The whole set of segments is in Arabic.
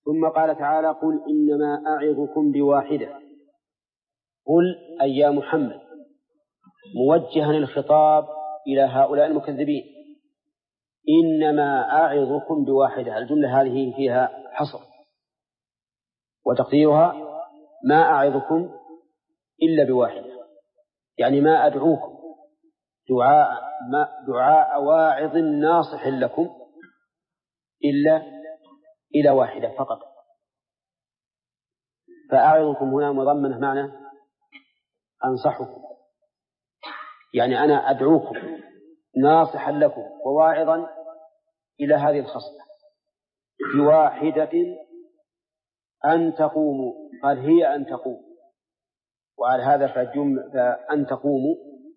ثم قال تعالى: قل إنما أعظكم بواحدة. قل أي يا محمد، موجها الخطاب إلى هؤلاء المكذبين، إنما أعظكم بواحدة. الجملة هذه فيها حصر، وتقديرها: ما أعظكم إلا بواحدة، يعني ما أدعوكم دعاء واعظ ناصح لكم إلا إلى واحدة فقط. فأعظكم هنا مضمنة معنى أنصحكم، يعني أنا أدعوكم ناصحا لكم وواعظا إلى هذه الخصلة بواحدة أن تقوموا. قال هي أن تقوموا، وعلى هذا فأن تقوموا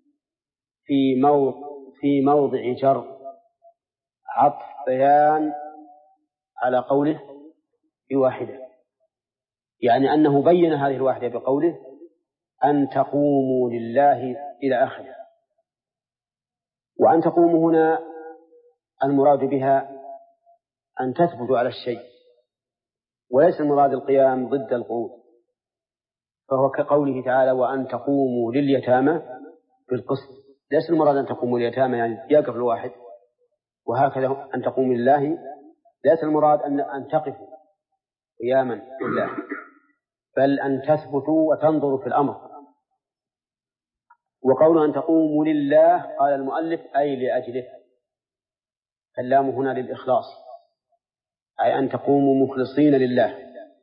في موضع جر عطف بيان على قوله بواحدة، يعني أنه بين هذه الواحدة بقوله أن تقوموا لله إلى آخره. وأن تقوموا هنا المراد بها أن تثبتوا على الشيء، وليس المراد القيام ضد القعود، فهو كقوله تعالى: وأن تقوموا لليتامى بالقسط. ليس المراد أن تقوموا لليتامى يعني يقف الواحد، وهكذا أن تقوموا لله ليس المراد أن تقفوا قياما لله، بل أن تثبتوا وتنظروا في الأمر. وقول أن تقوموا لله قال المؤلف أي لأجله، اللام هنا للإخلاص، أي أن تقوموا مخلصين لله،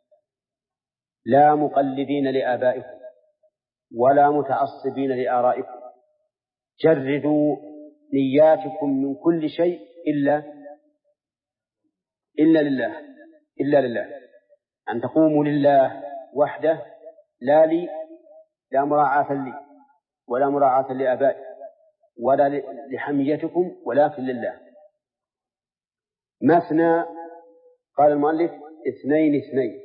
لا مقلدين لآبائكم ولا متعصبين لآرائكم، جردوا نياتكم من كل شيء إلا لله. أن تقوموا لله وحده، لا لي، لا مراعاة لي ولا مراعاة لآبائي ولا لحميتكم، ولكن لله. مثنى، قال المؤلف: اثنين اثنين.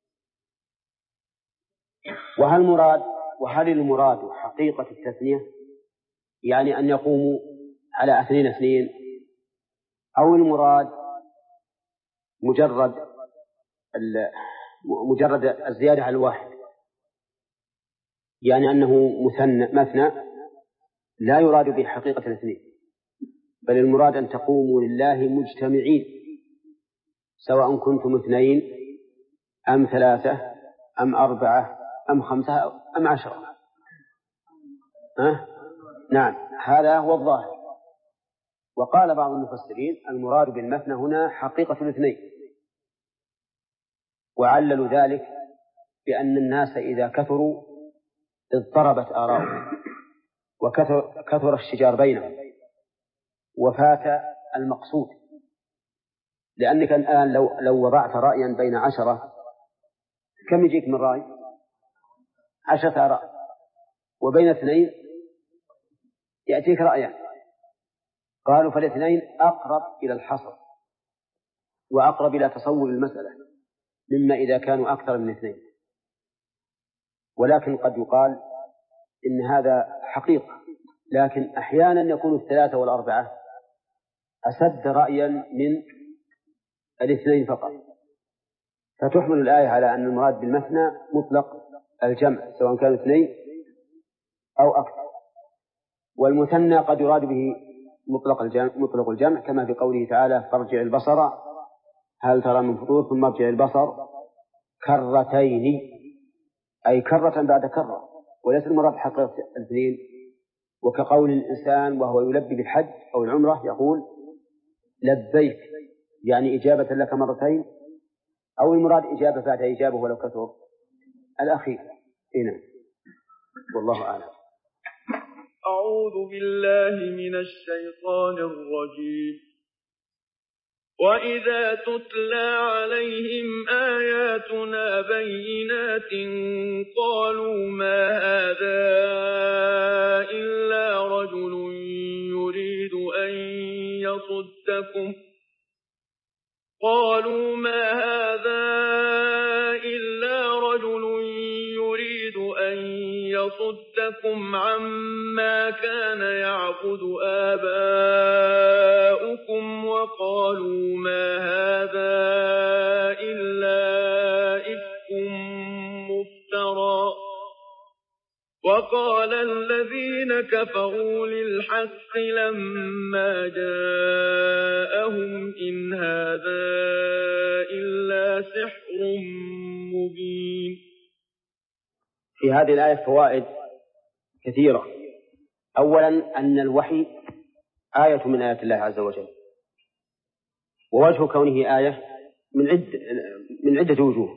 وهل المراد حقيقة التثنية، يعني أن يقوموا على اثنين اثنين، أو المراد مجرد الزيادة على الواحد، يعني أنه مثنى لا يراد به حقيقة الاثنين، بل المراد أن تقوموا لله مجتمعين، سواء كنتم اثنين أم ثلاثة أم أربعة أم خمسة أم 10. نعم، هذا هو الظاهر. وقال بعض المفسرين: المراد بالمثنى هنا حقيقة الاثنين، وعللوا ذلك بأن الناس إذا كثروا اضطربت آراؤهم وكثر الشجار بينهم وفات المقصود. لأنك الآن لو وضعت رأيا بين 10، كم يجيك من رأي؟ 10 آراء، وبين 2 يأتيك رأيان. قالوا فالاثنين أقرب إلى الحصر وأقرب إلى تصور المسألة مما إذا كانوا أكثر من 2. ولكن قد يقال إن هذا حقيقة، لكن أحيانا يكون 3 و4 أسد رأيا من 2 فقط، فتحمل الآية على أن المراد بالمثنى مطلق الجمع سواء كانوا 2 أو أكثر. والمثنى قد يراد به مطلق الجمع، كما في قوله تعالى: فارجع البصر هل ترى من فطور ثم ارجع البصر كرتين، أي كرة بعد كرة، وليس المراد حقيقة 2. وكقول الإنسان وهو يلبي بالحج أو العمرة يقول: لبيك، يعني إجابة لك 2 مرتين، أو المراد إجابة بعد إجابة ولو كثر الأخير. هنا والله أعلم. أعوذ بالله من الشيطان الرجيم. وإذا تتلى عليهم آياتنا بينات قالوا ما هذا إلا رجل يريد أن يصدكم يصدكم عما كان يعبد آباؤكم وقالوا ما هذا إلا إفك مفترى وقال الذين كفروا للحق لما جاءهم إن هذا إلا سحر مبين. في هذه الآية فوائد كثيرة. أولا أن الوحي آية من آيات الله عز وجل، ووجه كونه آية من عدة وجوه.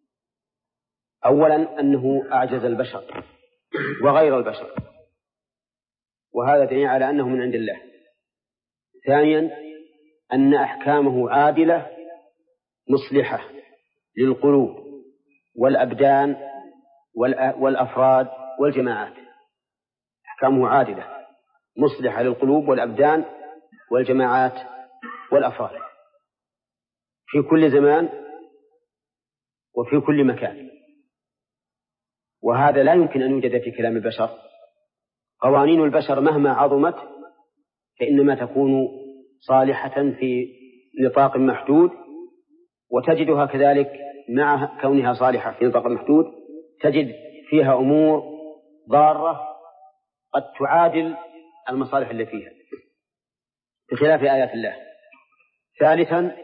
أولا أنه أعجز البشر وغير البشر، وهذا دليل على أنه من عند الله. ثانيا أن أحكامه عادلة مصلحة للقلوب والأبدان والأفراد والجماعات. أحكامه عادلة مصلحة للقلوب والأبدان والجماعات والأفراد في كل زمان وفي كل مكان، وهذا لا يمكن أن يوجد في كلام البشر. قوانين البشر مهما عظمت فإنما تكون صالحة في نطاق محدود، وتجدها كذلك مع كونها صالحة في نطاق محدود تجد فيها أمور ضارة قد تعادل المصالح اللي فيها بخلاف آيات الله. ثالثا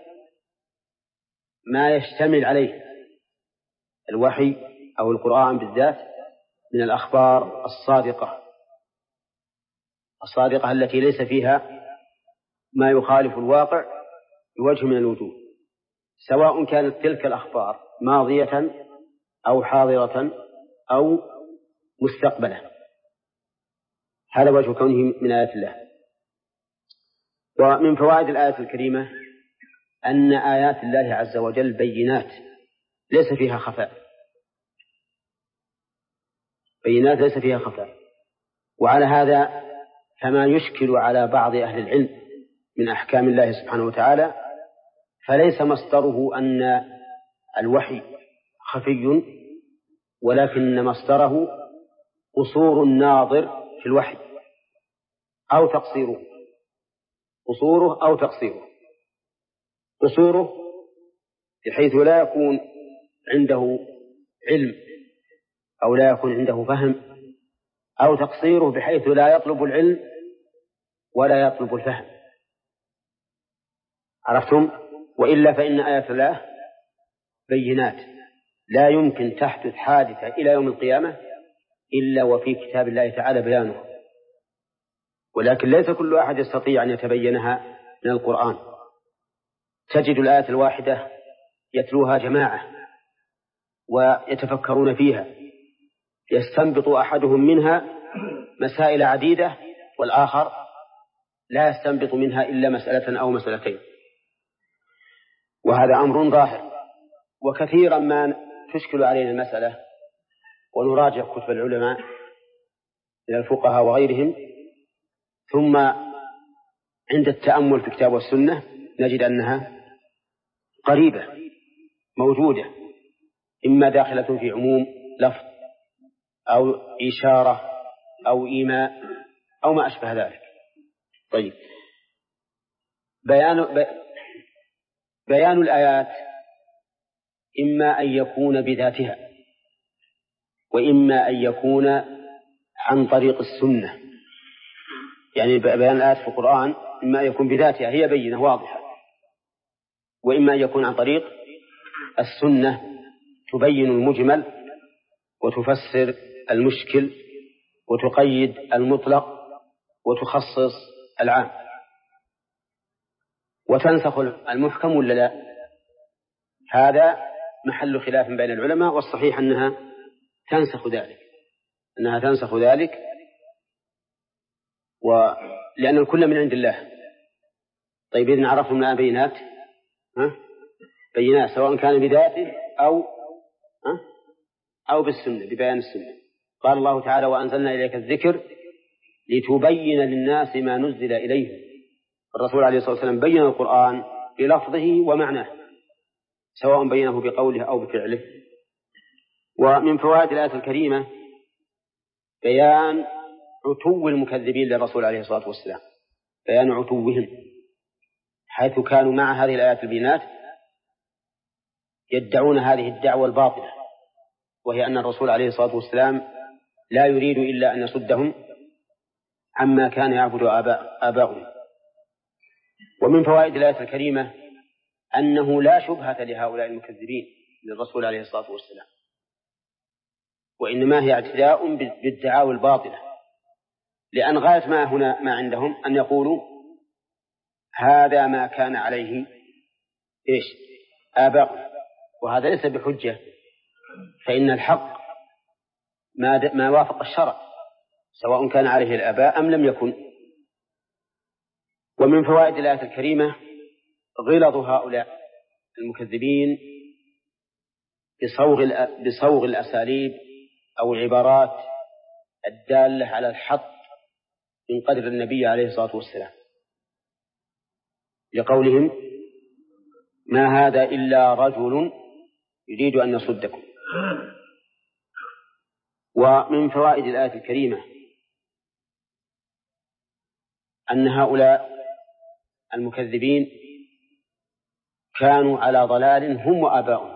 ما يشتمل عليه الوحي أو القرآن بالذات من الأخبار الصادقة التي ليس فيها ما يخالف الواقع بوجه من الوجوه، سواء كانت تلك الأخبار ماضية أو حاضرة أو مستقبلة. هذا وجه كونه من آيات الله. ومن فوائد الآية الكريمة أن آيات الله عز وجل بينات ليس فيها خفاء، بينات ليس فيها خفاء. وعلى هذا فما يشكل على بعض أهل العلم من أحكام الله سبحانه وتعالى فليس مصدره أن الوحي خفي، ولكن مصدره قصور الناظر في الوحي أو تقصيره، قصوره أو تقصيره. قصوره بحيث لا يكون عنده علم أو لا يكون عنده فهم، أو تقصيره بحيث لا يطلب العلم ولا يطلب الفهم. عرفتم؟ وإلا فإن آيات الله بينات لا يمكن تحدث حادثة إلى يوم القيامة إلا وفي كتاب الله تعالى بيانه، ولكن ليس كل أحد يستطيع أن يتبينها من القرآن. تجد الآية الواحدة يتلوها جماعة ويتفكرون فيها، يستنبط أحدهم منها مسائل عديدة والآخر لا يستنبط منها إلا مسألة أو مسألتين، وهذا أمر ظاهر. وكثيرا ما تشكل علينا المسألة ونراجع كتب العلماء من الفقهاء وغيرهم، ثم عند التأمل في الكتاب والسنة نجد أنها قريبة موجودة، إما داخلة في عموم لفظ أو إشارة أو إيماء أو ما أشبه ذلك. طيب، بيان الآيات إما أن يكون بذاتها وإما أن يكون عن طريق السنة. يعني بيان الآيات في القرآن إما أن يكون بذاتها هي بينة واضحة، وإما أن يكون عن طريق السنة تبين المجمل وتفسر المشكل وتقيد المطلق وتخصص العام وتنسخ المحكم ولا لا. هذا محل خلاف بين العلماء، والصحيح أنها تنسخ ذلك ولأن الكل من عند الله. طيب، إذن عرفنا من بينات سواء كان بذاته أو بالسنة، ببيان السنة. قال الله تعالى: وأنزلنا إليك الذكر لتبين للناس ما نزل إليهم. الرسول عليه الصلاة والسلام بين القرآن بلفظه ومعناه، سواء بينه بقوله أو بفعله. ومن فوائد الآية الكريمة بيان عتو المكذبين للرسول عليه الصلاة والسلام، بيان عتوهم، حيث كانوا مع هذه الآيات البينات يدعون هذه الدعوة الباطلة، وهي أن الرسول عليه الصلاة والسلام لا يريد إلا أن يصدهم عما كان يعبد آباؤهم. ومن فوائد الآية الكريمة أنه لا شبهة لهؤلاء المكذبين للرسول عليه الصلاة والسلام، وإنما هي اعتداء بالدعاوى الباطلة، لأن غاية ما عندهم أن يقولوا هذا ما كان عليه آباؤهم، وهذا ليس بحجة، فإن الحق ما وافق الشرع سواء كان عليه الآباء أم لم يكن. ومن فوائد الآية الكريمة غلظ هؤلاء المكذبين بصوغ الأساليب أو العبارات الدالة على الحط من قدر النبي عليه الصلاة والسلام، لقولهم ما هذا إلا رجل يريد أن يصدكم. ومن فوائد الآية الكريمة أن هؤلاء المكذبين كانوا على ضلال هم وآباؤهم،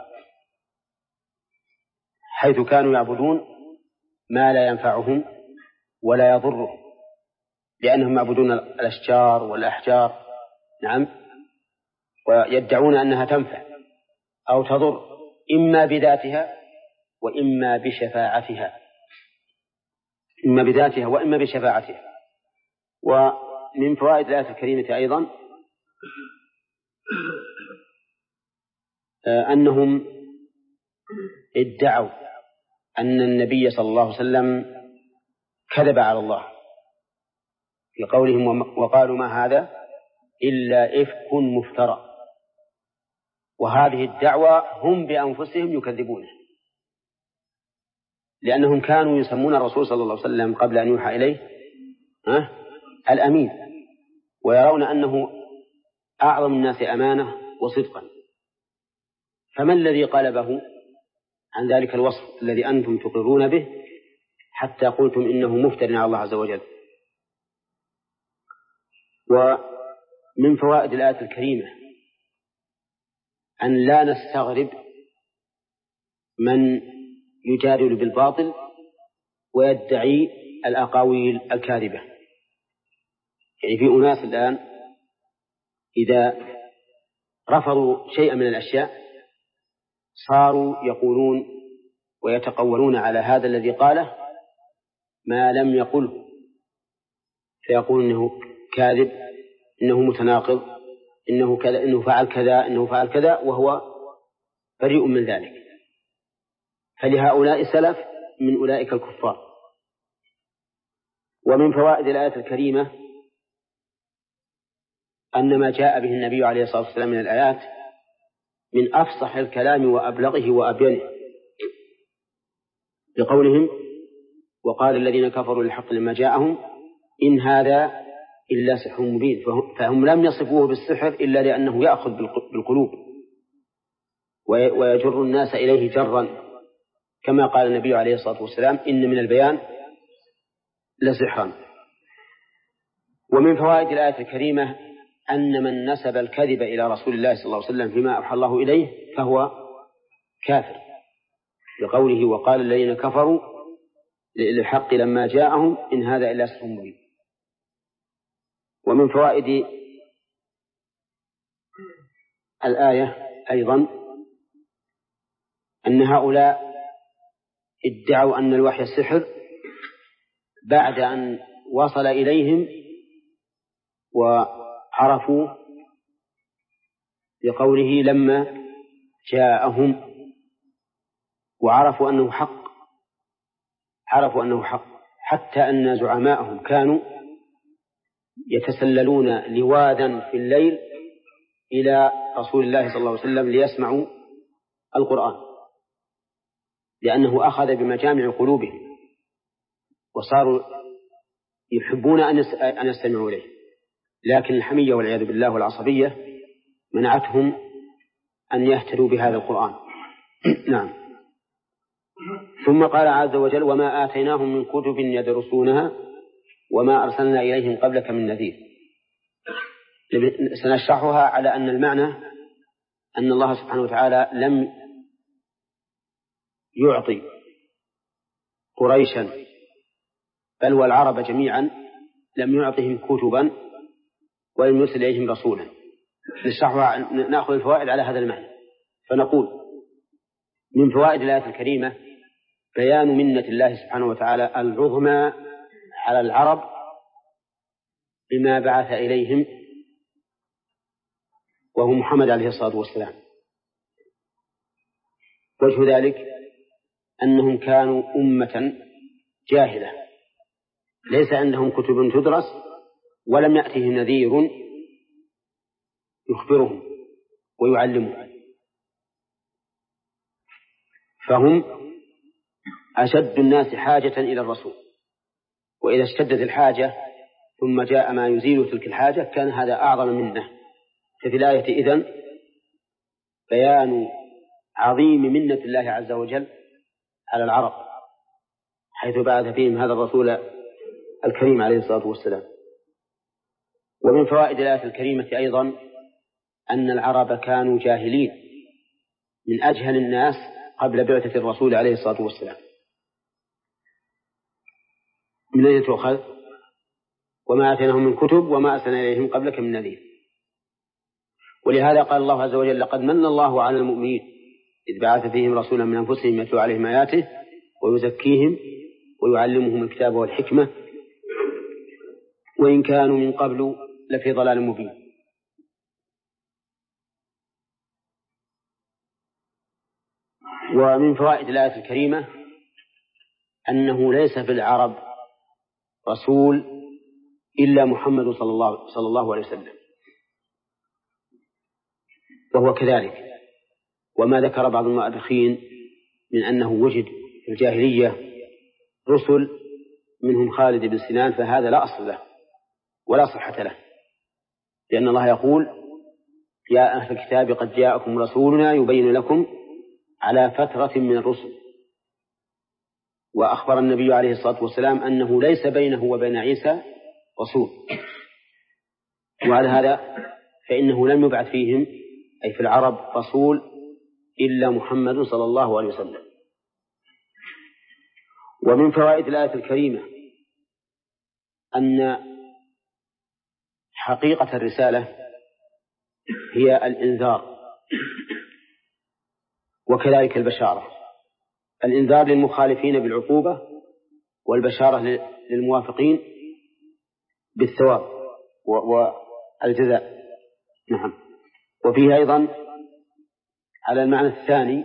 حيث كانوا يعبدون ما لا ينفعهم ولا يضرهم، لأنهم يعبدون الأشجار والأحجار، نعم، ويدعون أنها تنفع أو تضر إما بذاتها وإما بشفاعتها، إما بذاتها وإما بشفاعتها. ومن فوائد الآية الكريمة أيضا أنهم ادعوا أن النبي صلى الله عليه وسلم كذب على الله في قولهم وقالوا ما هذا إلا إفك مفترى، وهذه الدعوة هم بأنفسهم يكذبونه، لأنهم كانوا يسمون الرسول صلى الله عليه وسلم قبل أن يوحى إليه الأمين، ويرون أنه أعظم الناس أمانة وصدقا، فما الذي قلبه عن ذلك الوصف الذي أنتم تقرون به حتى قلتم إنه مفتر على الله عز وجل؟ ومن فوائد الآية الكريمة أن لا نستغرب من يجادل بالباطل ويدعي الأقاويل الكاذبة. يعني في أناس الآن إذا رفضوا شيئا من الأشياء صاروا يقولون ويتقولون على هذا الذي قاله ما لم يقله، فيقول إنه كاذب، إنه متناقض، إنه كذا، إنه فعل كذا، إنه فعل كذا، وهو بريء من ذلك. فلهؤلاء سلف من أولئك الكفار. ومن فوائد الآية الكريمة أن ما جاء به النبي عليه الصلاة والسلام من الآيات من أفصح الكلام وأبلغه وأبينه، بقولهم وقال الذين كفروا للحق لما جاءهم إن هذا إلا سحر مبين، فهم لم يصفوه بالسحر إلا لأنه يأخذ بالقلوب ويجر الناس إليه جرا، كما قال النبي عليه الصلاة والسلام إن من البيان لسحرا. ومن فوائد الآية الكريمة أن من نسب الكذب إلى رسول الله صلى الله عليه وسلم فيما أوحى الله إليه فهو كافر، بقوله وقال الذين كفروا للحق لما جاءهم إن هذا إلا سحر مبين. ومن فوائد الآية أيضا أن هؤلاء ادعوا أن الوحي السحر بعد أن وصل إليهم وعرفوا بقوله لما جاءهم، وعرفوا أنه حق، عرفوا أنه حق، حتى أن زعماءهم كانوا يتسللون لوادا في الليل إلى رسول الله صلى الله عليه وسلم ليسمعوا القرآن، لأنه أخذ بمجامع قلوبهم وصاروا يحبون أن يستمعوا إليه، لكن الحمية والعياذ بالله والعصبية منعتهم أن يهتدوا بهذا القرآن. نعم. ثم قال عز وجل وما آتيناهم من كتب يدرسونها وما أرسلنا إليهم قبلك من نذير. سنشرحها على أن المعنى أن الله سبحانه وتعالى لم يعطي قريشا بل والعرب جميعا لم يعطهم كتبا ولم يرسل إليهم رسولا. نشرحها نأخذ الفوائد على هذا المعنى. فنقول من فوائد الآية الكريمة بيان منة الله سبحانه وتعالى العظمى على العرب بما بعث إليهم وهو محمد عليه الصلاة والسلام. وجه ذلك أنهم كانوا أمة جاهلة ليس عندهم كتب تدرس ولم يأتهم نذير يخبرهم ويعلمهم، فهم أشد الناس حاجة إلى الرسول، وإذا اشتدت الحاجة ثم جاء ما يزيل تلك الحاجة كان هذا أعظم منه. ففي الآية إذن بيان عظيم منة الله عز وجل على العرب حيث بعث فيهم هذا الرسول الكريم عليه الصلاة والسلام. ومن فوائد الآية الكريمة أيضا أن العرب كانوا جاهلين من أجهل الناس قبل بعثة الرسول عليه الصلاة والسلام. من أين تؤخذ؟ وما آتيناهم من كتب وما أرسلنا إليهم قبلك من نذير. ولهذا قال الله عز وجل لقد من الله على المؤمنين إذ بعث فيهم رسولا من أنفسهم يتلو عليهم آياته ويزكيهم ويعلمهم الكتاب والحكمة وإن كانوا من قبل لفي ضلال مبين. ومن فوائد الآية الكريمة أنه ليس في العرب رسول إلا محمد صلى الله عليه وسلم، وهو كذلك. وما ذكر بعض المؤرخين من أنه وجد في الجاهلية رسل منهم خالد بن سنان فهذا لا أصل له ولا صحة له، لأن الله يقول يا أهل الكتاب قد جاءكم رسولنا يبين لكم على فترة من الرسل. وأخبر النبي عليه الصلاة والسلام أنه ليس بينه وبين عيسى رسول، وعلى هذا فإنه لم يبعث فيهم أي في العرب رسول إلا محمد صلى الله عليه وسلم. ومن فوائد الآية الكريمة أن حقيقة الرسالة هي الإنذار وكذلك البشارة. الإنذار للمخالفين بالعقوبة والبشارة للموافقين بالثواب والجزاء. نعم. وفيه أيضا على المعنى الثاني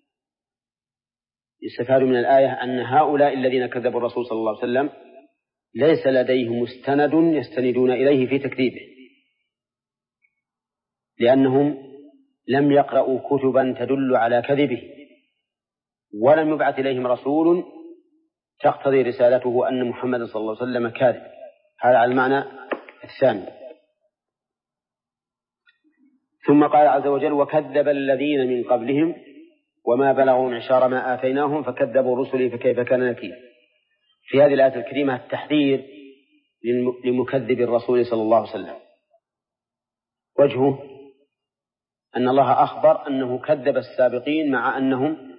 يستفاد من الآية أن هؤلاء الذين كذبوا الرسول صلى الله عليه وسلم ليس لديهم مستند يستندون إليه في تكذيبه، لأنهم لم يقرأوا كتبا تدل على كذبه ولم يبعث إليهم رسول تقتضي رسالته أن محمد صلى الله عليه وسلم كاذب. هذا على المعنى الثاني. ثم قال عز وجل وكذب الذين من قبلهم وما بلغوا معشار ما آتيناهم فكذبوا رسلي فكيف كان نكير. في هذه الآية الكريمة التحذير لمكذب الرسول صلى الله عليه وسلم. وجهه أن الله أخبر أنه كذب السابقين مع أنهم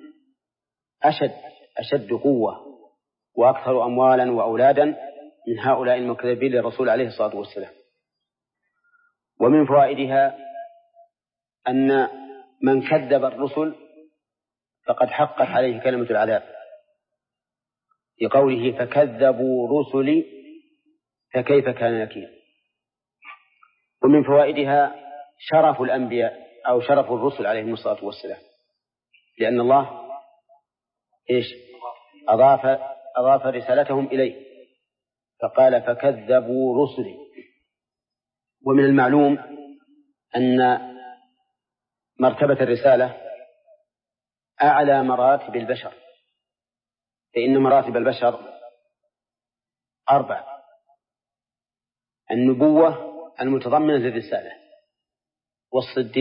أشد قوة وأكثر أموالا وأولادا من هؤلاء المكذبين للرسول عليه الصلاة والسلام. ومن فوائدها أن من كذب الرسل فقد حقت عليه كلمة العذاب لقوله فكذبوا رسلي فكيف كان نكير. ومن فوائدها شرف الأنبياء أو شرف الرسل عليهم الصلاة والسلام، لأن الله أضاف رسالتهم إليه فقال فكذبوا رسلي. ومن المعلوم أن مرتبة الرسالة أعلى مراتب البشر، فإن مراتب البشر 4: النبوة المتضمنة للرسالة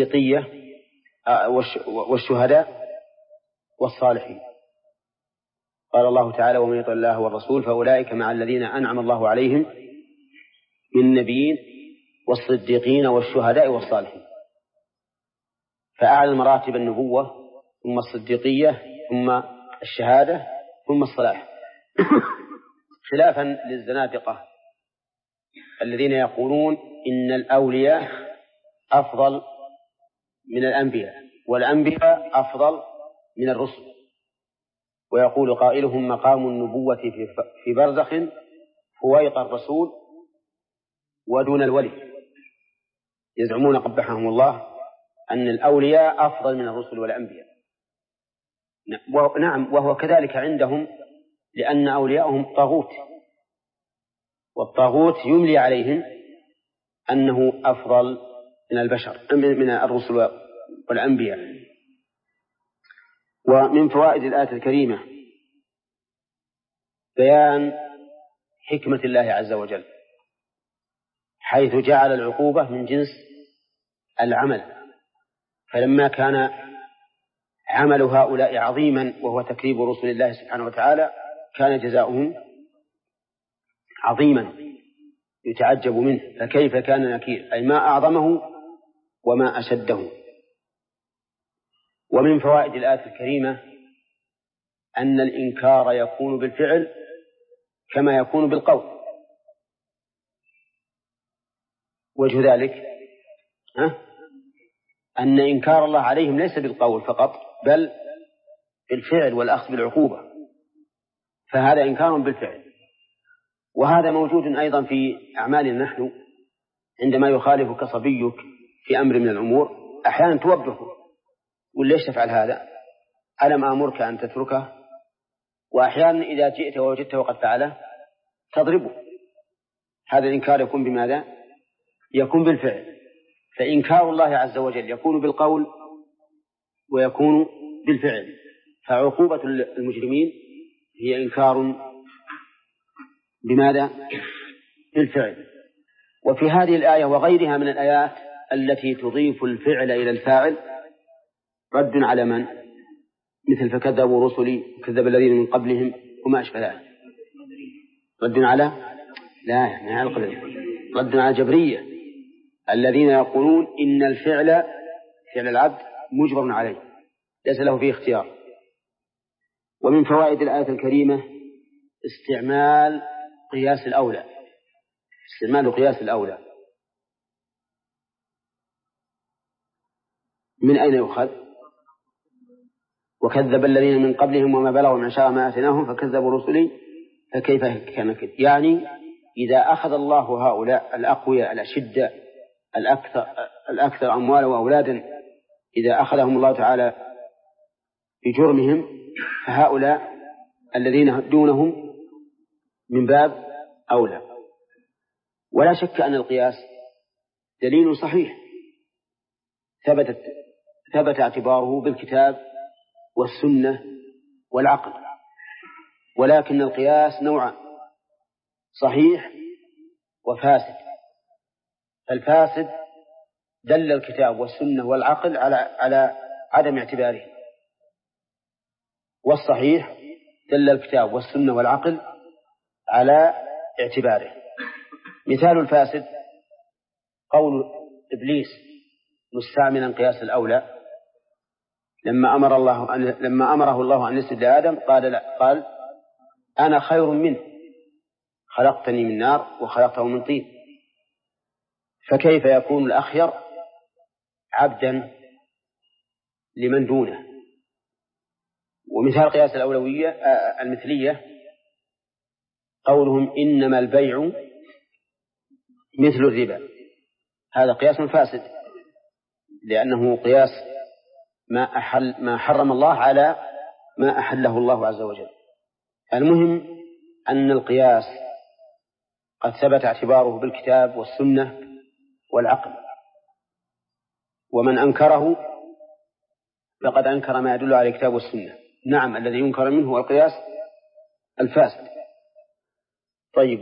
والصديقية والشهداء والصالحين. قال الله تعالى: ومن يطع الله والرسول فأولئك مع الذين أنعم الله عليهم من النبيين والصديقين والشهداء والصالحين. فأعلى مراتب النبوة ثم الصديقية ثم الشهادة ثم الصلاح، خلافا للزنادقة الذين يقولون إن الأولياء أفضل من الأنبياء والأنبياء أفضل من الرسل، ويقول قائلهم: مقام النبوة في برزخ فويق الرسول ودون الولي. يزعمون قبحهم الله أن الأولياء أفضل من الرسل والأنبياء. نعم، وهو كذلك عندهم، لأن أولياءهم طاغوت، والطاغوت يملي عليهم أنه أفضل من البشر من الرسل والأنبياء. ومن فوائد الآية الكريمة بيان حكمة الله عز وجل، حيث جعل العقوبة من جنس العمل، فلما كان عمل هؤلاء عظيما وهو تكذيب رسل الله سبحانه وتعالى كان جزاؤهم عظيما يتعجب منه، فكيف كان نكير، أي ما أعظمه وما أشده. ومن فوائد الآية الكريمة أن الإنكار يكون بالفعل كما يكون بالقول. وجه ذلك أن إنكار الله عليهم ليس بالقول فقط بل بالفعل والأخذ بالعقوبة، فهذا إنكار بالفعل. وهذا موجود أيضا في أعمالنا نحن، عندما يخالفك صبيك في أمر من الأمور أحيانا توبخه وليش تفعل هذا، ألم آمرك أن تتركه، وأحيانا إذا جئت ووجدته وقد فعله تضربه. هذا الإنكار يكون بماذا؟ يكون بالفعل. فإنكار الله عز وجل يكون بالقول ويكون بالفعل، فعقوبة المجرمين هي إنكار بماذا؟ بالفعل. وفي هذه الآية وغيرها من الآيات التي تضيف الفعل إلى الفاعل رد على من؟ مثل فكذبوا رسلي وكذب الذين من قبلهم وما أشبه ذلك. رد على رد على جبرية الذين يقولون إن الفعل فعل العبد مجبر عليه ليس له فيه اختيار. ومن فوائد الآية الكريمة استعمال قياس الأولى، استعمال قياس الأولى. من أين يؤخذ؟ وكذب الذين من قبلهم وما بلغوا من شاء ما آتيناهم فكذبوا رسلي فكيف كان كذب. يعني إذا أخذ الله هؤلاء الأقوياء الأشداء الأكثر أموالا وأولادا، إذا أخذهم الله تعالى بجرمهم، فهؤلاء الذين دونهم من باب أولى. ولا شك أن القياس دليل صحيح ثبت اعتباره بالكتاب والسنة والعقل، ولكن القياس نوعان: صحيح وفاسد. الفاسد دل الكتاب والسنة والعقل على عدم اعتباره، والصحيح دل الكتاب والسنة والعقل على اعتباره. مثال الفاسد قول إبليس مستعملا قياس الأولى لما أمره الله أن يسجد لآدم قال أنا خير منه خلقتني من نار وخلقته من طين، فكيف يكون الأخير عبدا لمن دونه؟ ومثال قياس الأولوية المثلية قولهم إنما البيع مثل الربا، هذا قياس فاسد لأنه قياس ما حرم الله على ما أحله الله عز وجل. المهم أن القياس قد ثبت اعتباره بالكتاب والسنة والعقل، ومن أنكره فقد أنكر ما يدل على الكتاب والسنة. نعم، الذي ينكر منه هو القياس الفاسد. طيب،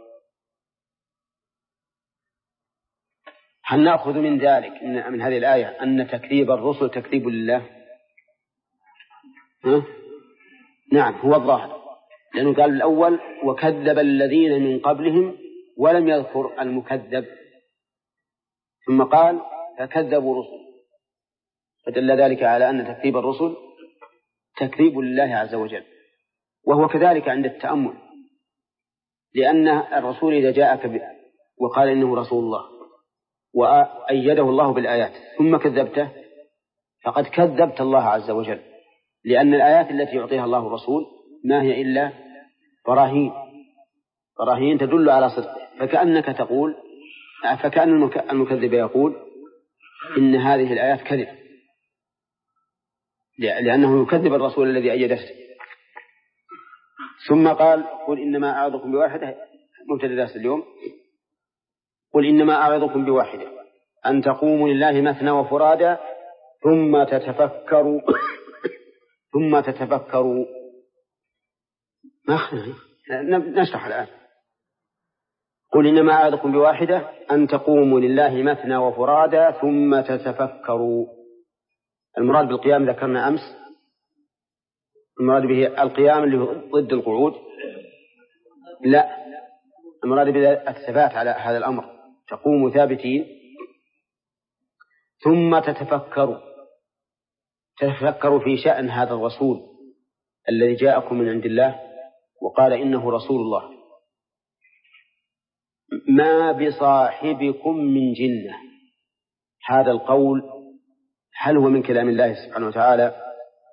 هل نأخذ من ذلك من هذه الآية أن تكذيب الرسل تكذيب لله؟ نعم هو الظاهر، لأنه قال الأول وكذب الذين من قبلهم ولم يذكر المكذب، ثم قال فكذبوا رسل، فدل ذلك على أن تكذيب الرسل تكذيب لله عز وجل. وهو كذلك عند التأمل، لأن الرسول إذا جاءك وقال إنه رسول الله وأيده الله بالآيات ثم كذبته فقد كذبت الله عز وجل، لأن الآيات التي يعطيها الله الرسول ما هي إلا براهين تدل على صدقه، فكأن المكذب يقول إن هذه الآيات كذب، لأنه يكذب الرسول الذي أيده. ثم قال قل إنما أعظكم بواحدة، مبتدأ درس اليوم، قل إنما أعظكم بواحدة أن تقوموا لله مثنى وفرادا ثم تتفكروا نشرح الآن. قل إنما أعظكم بواحدة أن تقوموا لله مثنى وفرادا ثم تتفكروا. المراد بالقيام ذكرنا أمس، المراد به القيام اللي هو ضد القعود، لا، المراد به الثبات على هذا الأمر، تقوموا ثابتين ثم تتفكروا في شأن هذا الرسول الذي جاءكم من عند الله وقال إنه رسول الله، ما بصاحبكم من جنة. هذا القول هل هو من كلام الله سبحانه وتعالى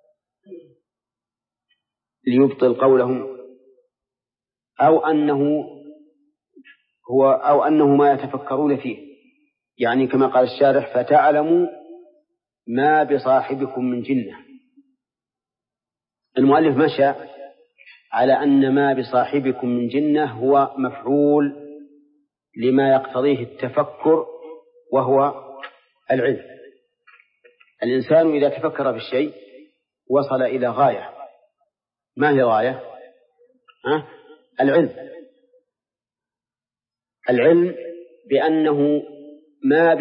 ليبطل قولهم، أو أنه ما يتفكرون فيه، يعني كما قال الشارح فتعلموا ما بصاحبكم من جنة. المؤلف مشى على أن ما بصاحبكم من جنة هو مفعول لما يقتضيه التفكر وهو العلم. الإنسان إذا تفكر في الشيء وصل إلى غاية، ما هي غاية؟ العلم بأنه ما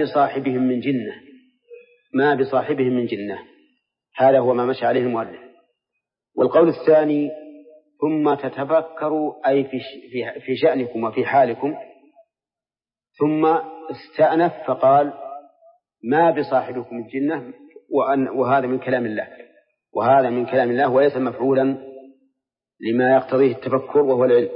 بصاحبهم من جنة، هذا هو ما مشى عليه المؤلف. والقول الثاني ثم تتفكروا أي في شأنكم وفي حالكم، ثم استأنف فقال ما بصاحبكم من جنة، وهذا من كلام الله وليس مفعولا لما يقتضيه التفكر وهو العلم.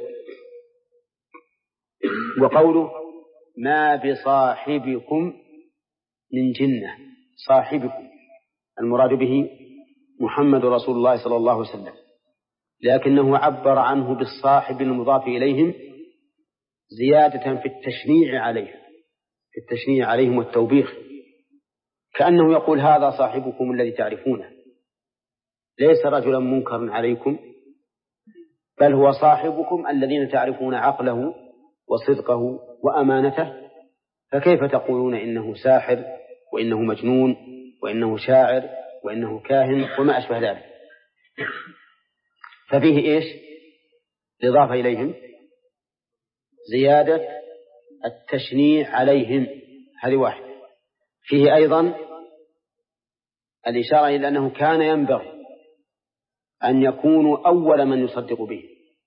وقوله ما بصاحبكم من جنة، صاحبكم المراد به محمد رسول الله صلى الله عليه وسلم، لكنه عبر عنه بالصاحب المضاف إليهم زيادة في التشنيع عليهم والتوبيخ، كأنه يقول هذا صاحبكم الذي تعرفونه، ليس رجلا منكرا عليكم، بل هو صاحبكم الذين تعرفون عقله وصدقه وأمانته، فكيف تقولون إنه ساحر وإنه مجنون وإنه شاعر وإنه كاهن وما أشبه ذلك. ففيه إيش؟ إضافة إليهم زيادة التشنيع عليهم، هذه واحد. فيه أيضا الإشارة إلى أنه كان ينبغي أن يكونوا أول من يصدق به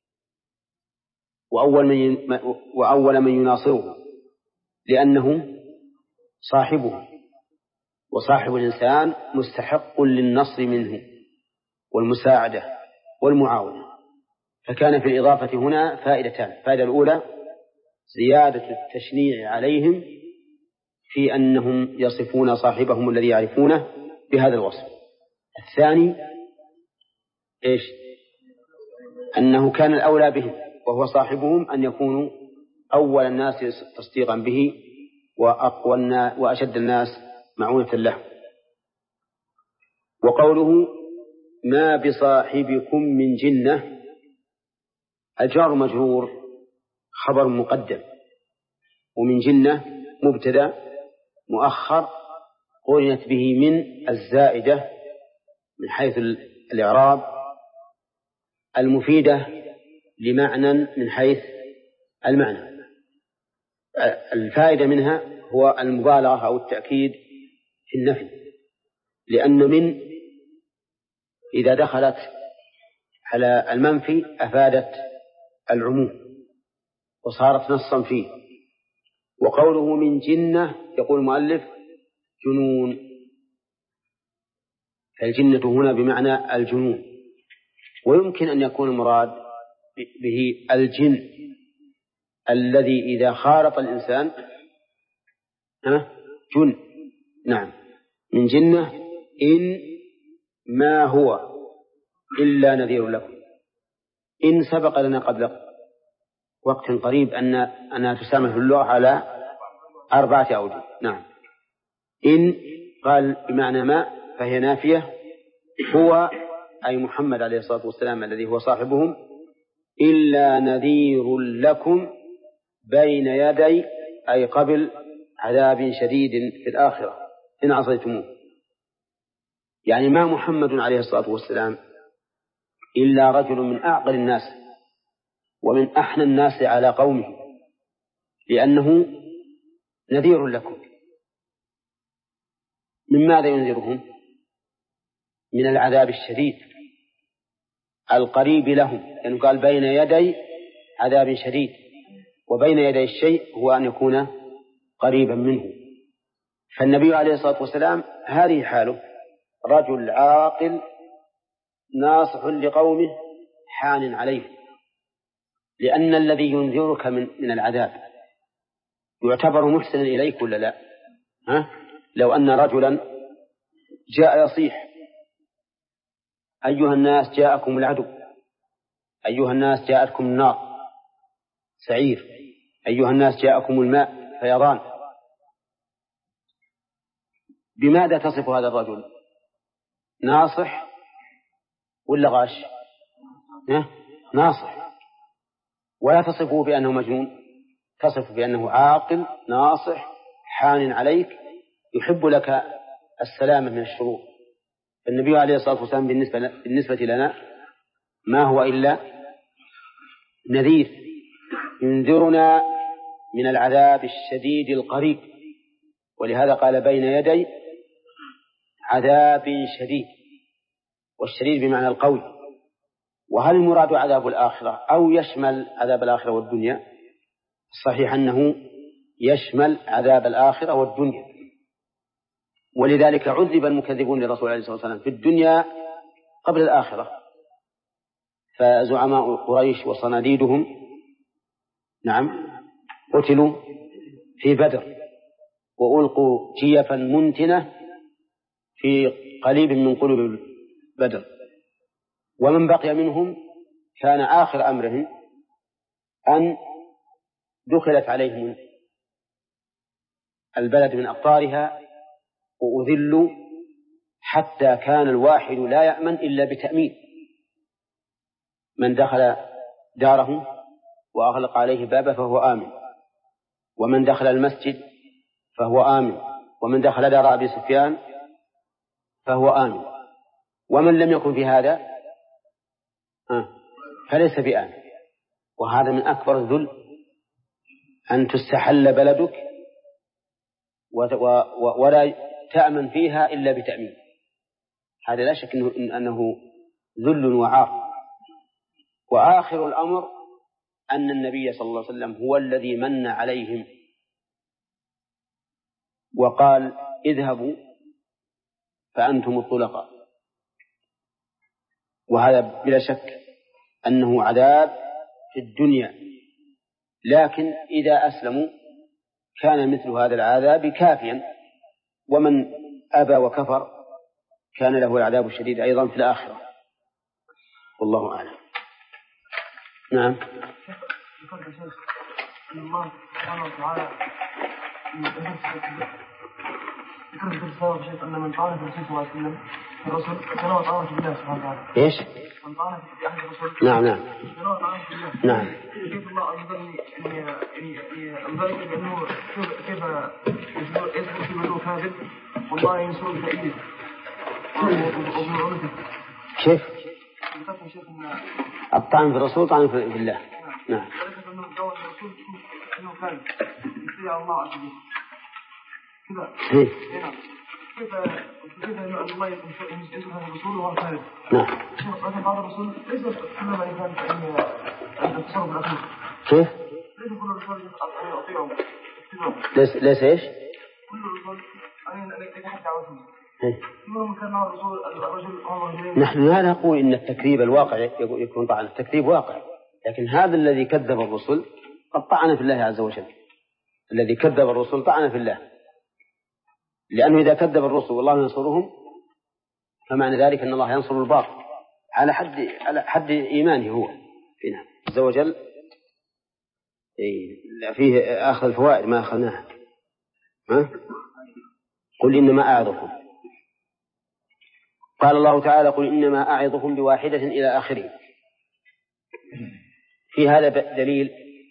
وأول من يناصره، لأنه صاحبه، وصاحب الإنسان مستحق للنصر منه والمساعدة والمعاونة. فكان في الإضافة هنا فائدتان: الفائدة الأولى زيادة التشنيع عليهم في أنهم يصفون صاحبهم الذي يعرفونه بهذا الوصف. الثاني إيش؟ أنه كان الأولى بهم وهو صاحبهم أن يكونوا أول الناس تصديقا به وأشد الناس معونة له. وقوله ما بصاحبكم من جنة، الجار مجرور خبر مقدم، ومن جنة مبتدأ مؤخر قرنت به من الزائدة من حيث الإعراب المفيدة لمعنى من حيث المعنى. الفائدة منها هو المبالغة أو التأكيد في النفي، لأن من إذا دخلت على المنفي أفادت العموم وصارت نصا فيه. وقوله من جنة يقول المؤلف جنون، فالجنة هنا بمعنى الجنون، ويمكن أن يكون المراد به الجن الذي إذا خالط الإنسان جن. نعم، من جنة إن ما هو إلا نذير لكم. إن سبق لنا قبل وقت قريب أنها تسمى في اللغة على 4 أوجه. نعم، إن قال بمعنى ما فهي نافية، هو أي محمد عليه الصلاة والسلام الذي هو صاحبهم، إلا نذير لكم بين يدي أي قبل عذاب شديد في الآخرة إن عصيتموه. يعني ما محمد عليه الصلاة والسلام إلا رجل من أعقل الناس ومن أحنى الناس على قومه، لأنه نذير لكم. من ماذا ينذرهم؟ من العذاب الشديد القريب لهم، لأنه قال بين يدي عذاب شديد، وبين يدي الشيء هو أن يكون قريبا منه. فالنبي عليه الصلاة والسلام هذه حاله، رجل عاقل ناصح لقومه حان عليه، لأن الذي ينذرك من العذاب يعتبر محسنا إليك ولا لا؟ لو أن رجلا جاء يصيح أيها الناس جاءكم العدو، أيها الناس جاءتكم النار سعير، أيها الناس جاءكم الماء فيضان، بماذا تصف هذا الرجل؟ ناصح ولا غاش؟ ناصح. ولا تصفه بأنه مجنون، تصف بأنه عاقل ناصح حان عليك يحب لك السلامة من الشرور. النبي عليه الصلاة والسلام بالنسبة لنا ما هو إلا نذير ينذرنا من العذاب الشديد القريب، ولهذا قال بين يدي عذاب شديد، والشديد بمعنى القوي. وهل المراد عذاب الآخرة أو يشمل عذاب الآخرة والدنيا؟ الصحيح أنه يشمل عذاب الآخرة والدنيا، ولذلك عذب المكذبون للرسول عليه الصلاة والسلام في الدنيا قبل الآخرة. فزعماء قريش وصناديدهم قتلوا في بدر وألقوا جيفا منتنة في قليب من قلوب بدر، ومن بقي منهم كان آخر أمرهم أن دخلت عليهم البلد من أقطارها وأذلوا حتى كان الواحد لا يأمن إلا بتأمين. من دخل داره وأغلق عليه بابه فهو آمن، ومن دخل المسجد فهو آمن، ومن دخل دار أبي سفيان فهو آمن، ومن لم يكن في هذا فليس بآمن. وهذا من أكبر الذل أن تستحل بلدك ولا تأمن فيها إلا بتأمين. هذا لا شك أنه ذل وعار. وآخر الأمر أن النبي صلى الله عليه وسلم هو الذي من عليهم وقال اذهبوا فأنتم الطلقاء، وهذا بلا شك أنه عذاب في الدنيا، لكن إذا أسلموا كان مثل هذا العذاب كافيا، ومن أبى وكفر كان له العذاب الشديد أيضا في الآخرة، والله أعلم. نعم. ذكرت شيخ أن الله سبحانه وتعالى ذكرت أن من طعن في الرسول صلى الله عليه وسلم الرسول كان طعنه في الله سبحانه وتعالى. إيش؟ من طعن في أحد الرسول. نعم. كان طعنه في الله. نعم. كيف الله أيضا ذلك بأنه كيف يثبت في منه كاذب والله ينصر بتأييد وبمعونته. كيف؟ ذكرت شيخ الطعن في الرسول طعن في الله. نعم. ذلك بأنه دعوة الرسول إنه كاذب يستطيع الله عز وجل كذا. نعم. كيف أن الله ينزل هذا الرسول وهو كاذب؟ نعم. مثلا بعض الرسول ليس كل ما يفعل أن التصرف الأخير. كيف؟ ليس كل الرسول يطيعهم. ليس إيش؟ كل الرسول أن يحب دعوتهم. منهم كان معه الرجل. نحن لا نقول إن التكذيب الواقع يكون طعن، التكذيب واقع، لكن هذا الذي كذب الرسل قد طعن في الله عز وجل. الذي كذب الرسل طعن في الله، لأنه إذا كذب الرسل والله ينصرهم فمعنى ذلك أن الله ينصر الباطل على حد إيمانه هو فينا عز وجل. فيه آخذ الفوائد ما أخذناها. قل إنما أعظكم، قال الله تعالى قل إنما أعظكم بواحدة إلى آخره. في هذا دليل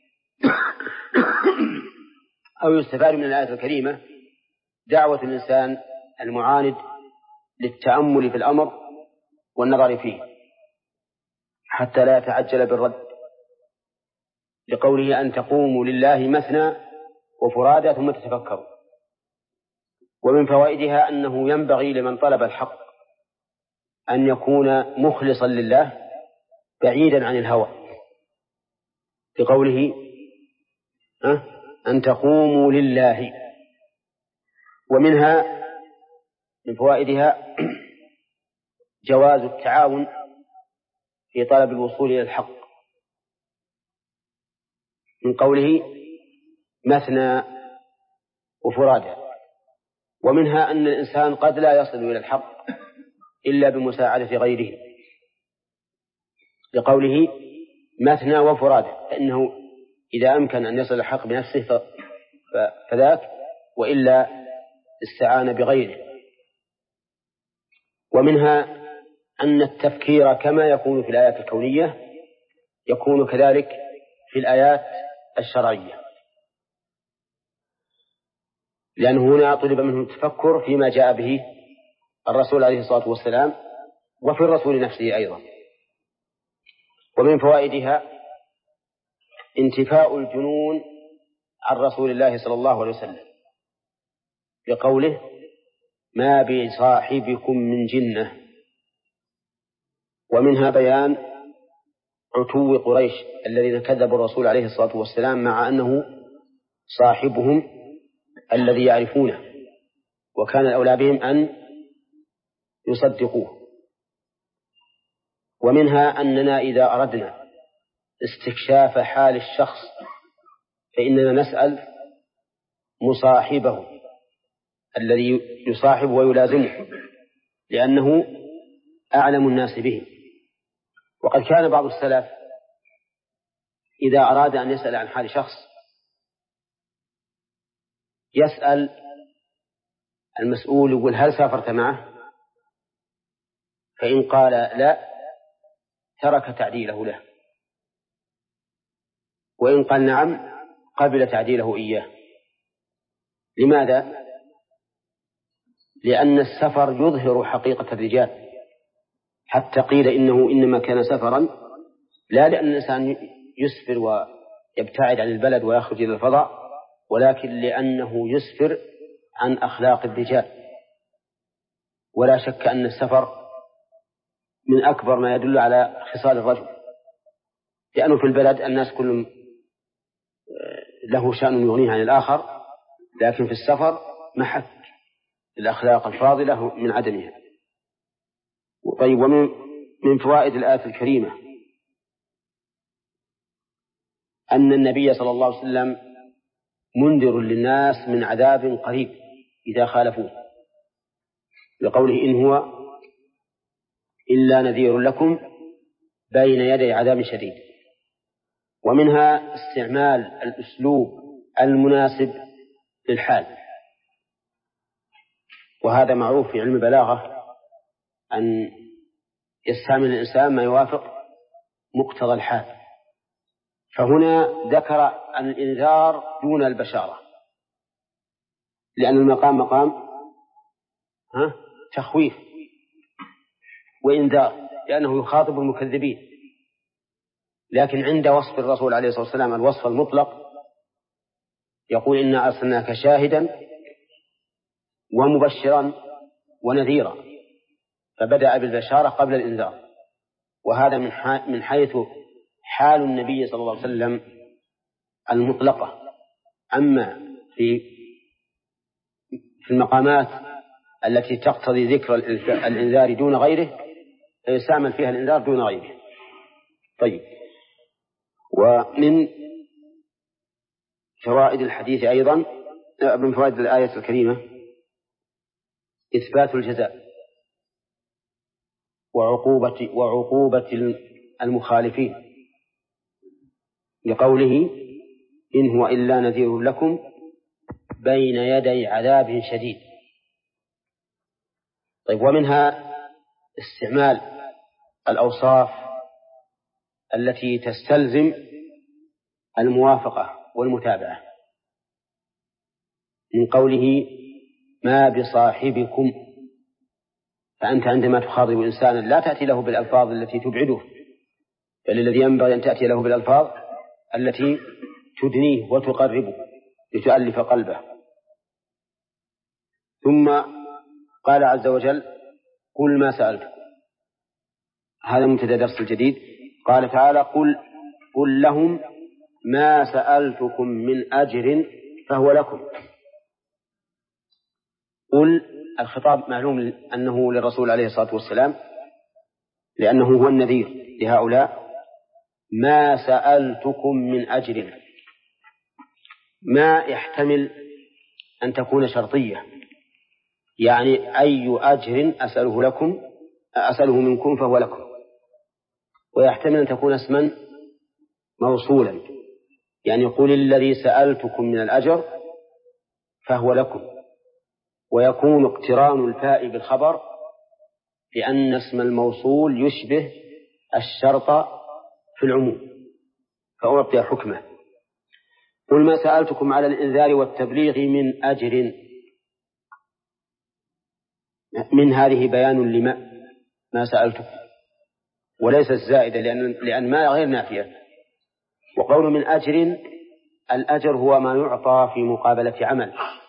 أو يستفاد من الآية الكريمة دعوة الإنسان المعاند للتأمل في الأمر والنظر فيه حتى لا يتعجل بالرد، لقوله أن تقوموا لله مثنى وفرادى ثم تتفكروا. ومن فوائدها أنه ينبغي لمن طلب الحق أن يكون مخلصا لله بعيدا عن الهوى، لقوله أن تقوموا لله. ومنها من فوائدها جواز التعاون في طلب الوصول إلى الحق، من قوله مثنى وفرادى. ومنها أن الإنسان قد لا يصل إلى الحق إلا بمساعدة غيره، لقوله مثنى وفرادى، فإنه إذا أمكن أن يصل الحق بنفسه فذاك، وإلا استعان بغيره. ومنها أن التفكير كما يكون في الآيات الكونية يكون كذلك في الآيات الشرعية، لأنه هنا طلب منه التفكر فيما جاء به الرسول عليه الصلاة والسلام وفي الرسول نفسه أيضا. ومن فوائدها انتفاء الجنون عن رسول الله صلى الله عليه وسلم، بقوله ما بصاحبكم من جنة. ومنها بيان عتو قريش الذين كذبوا الرسول عليه الصلاة والسلام مع أنه صاحبهم الذي يعرفونه، وكان الأولى بهم أن يصدقوه. ومنها أننا إذا أردنا استكشاف حال الشخص فإننا نسأل مصاحبه الذي يصاحب ويلازمه، لأنه أعلم الناس به. وقد كان بعض السلف إذا أراد أن يسأل عن حال شخص يسأل المسؤول يقول هل سافرت معه؟ فإن قال لا ترك تعديله له، وإن قال نعم قبل تعديله إياه. لماذا؟ لأن السفر يظهر حقيقة الرجال، حتى قيل إنه إنما كان سفرا لا لأن الإنسان يسفر ويبتعد عن البلد ويخرج إلى الفضاء، ولكن لأنه يسفر عن أخلاق الرجال. ولا شك أن السفر من أكبر ما يدل على خصال الرجل، لأنه في البلد الناس كلهم له شأن يغنيه عن الآخر، لكن في السفر محك الأخلاق الفاضلة من عدمها. طيب، ومن فوائد الآية الكريمة أن النبي صلى الله عليه وسلم منذر للناس من عذاب قريب إذا خالفوه، لقوله إن هو إلا نذير لكم بين يدي عذاب شديد. ومنها استعمال الأسلوب المناسب للحال، وهذا معروف في علم البلاغة أن يستعمل الإنسان ما يوافق مقتضى الحال. فهنا ذكر الإنذار دون البشارة، لأن المقام مقام تخويف وإنذار، لأنه يخاطب المكذبين. لكن عند وصف الرسول عليه الصلاة والسلام الوصف المطلق يقول إنا أرسلناك شاهدا ومبشرا ونذيرا، فبدأ بالبشارة قبل الإنذار. وهذا من حيث حال النبي صلى الله عليه وسلم المطلقة. أما في المقامات التي تقتضي ذكر الإنذار دون غيره فيستعمل فيها الإنذار دون غيره. طيب، ومن فوائد الحديث أيضا من فوائد الآية الكريمة إثبات الجزاء وعقوبة المخالفين، لقوله إن هو إلا نذير لكم بين يدي عذاب شديد. طيب، ومنها استعمال الأوصاف التي تستلزم الموافقة والمتابعة، من قوله ما بصاحبكم، فأنت عندما تخاطب إنسانا لا تأتي له بالألفاظ التي تبعده، بل الذي ينبغي أن تأتي له بالألفاظ التي تدنيه وتقربه لتؤلف قلبه. ثم قال عز وجل قل ما سألتكم، هذا منتدى درس الجديد. قال تعالى قل لهم ما سألتكم من أجر فهو لكم. قل الخطاب معلوم أنه للرسول عليه الصلاة والسلام، لأنه هو النذير لهؤلاء. ما سألتكم من أجر، ما يحتمل أن تكون شرطية، يعني أي أجر أسأله منكم فهو لكم، ويحتمل أن تكون اسما موصولا، يعني قل الذي سألتكم من الأجر فهو لكم، ويكون اقتران الفاء بالخبر لأن اسم الموصول يشبه الشرط في العموم فأعطي حكمه. قل ما سألتكم على الإنذار والتبليغ من أجر، من هذه بيان لما ما سألتكم، وليس الزائدة لأن ما غير نافية. وقول من أجر، الأجر هو ما يعطى في مقابلة عمل،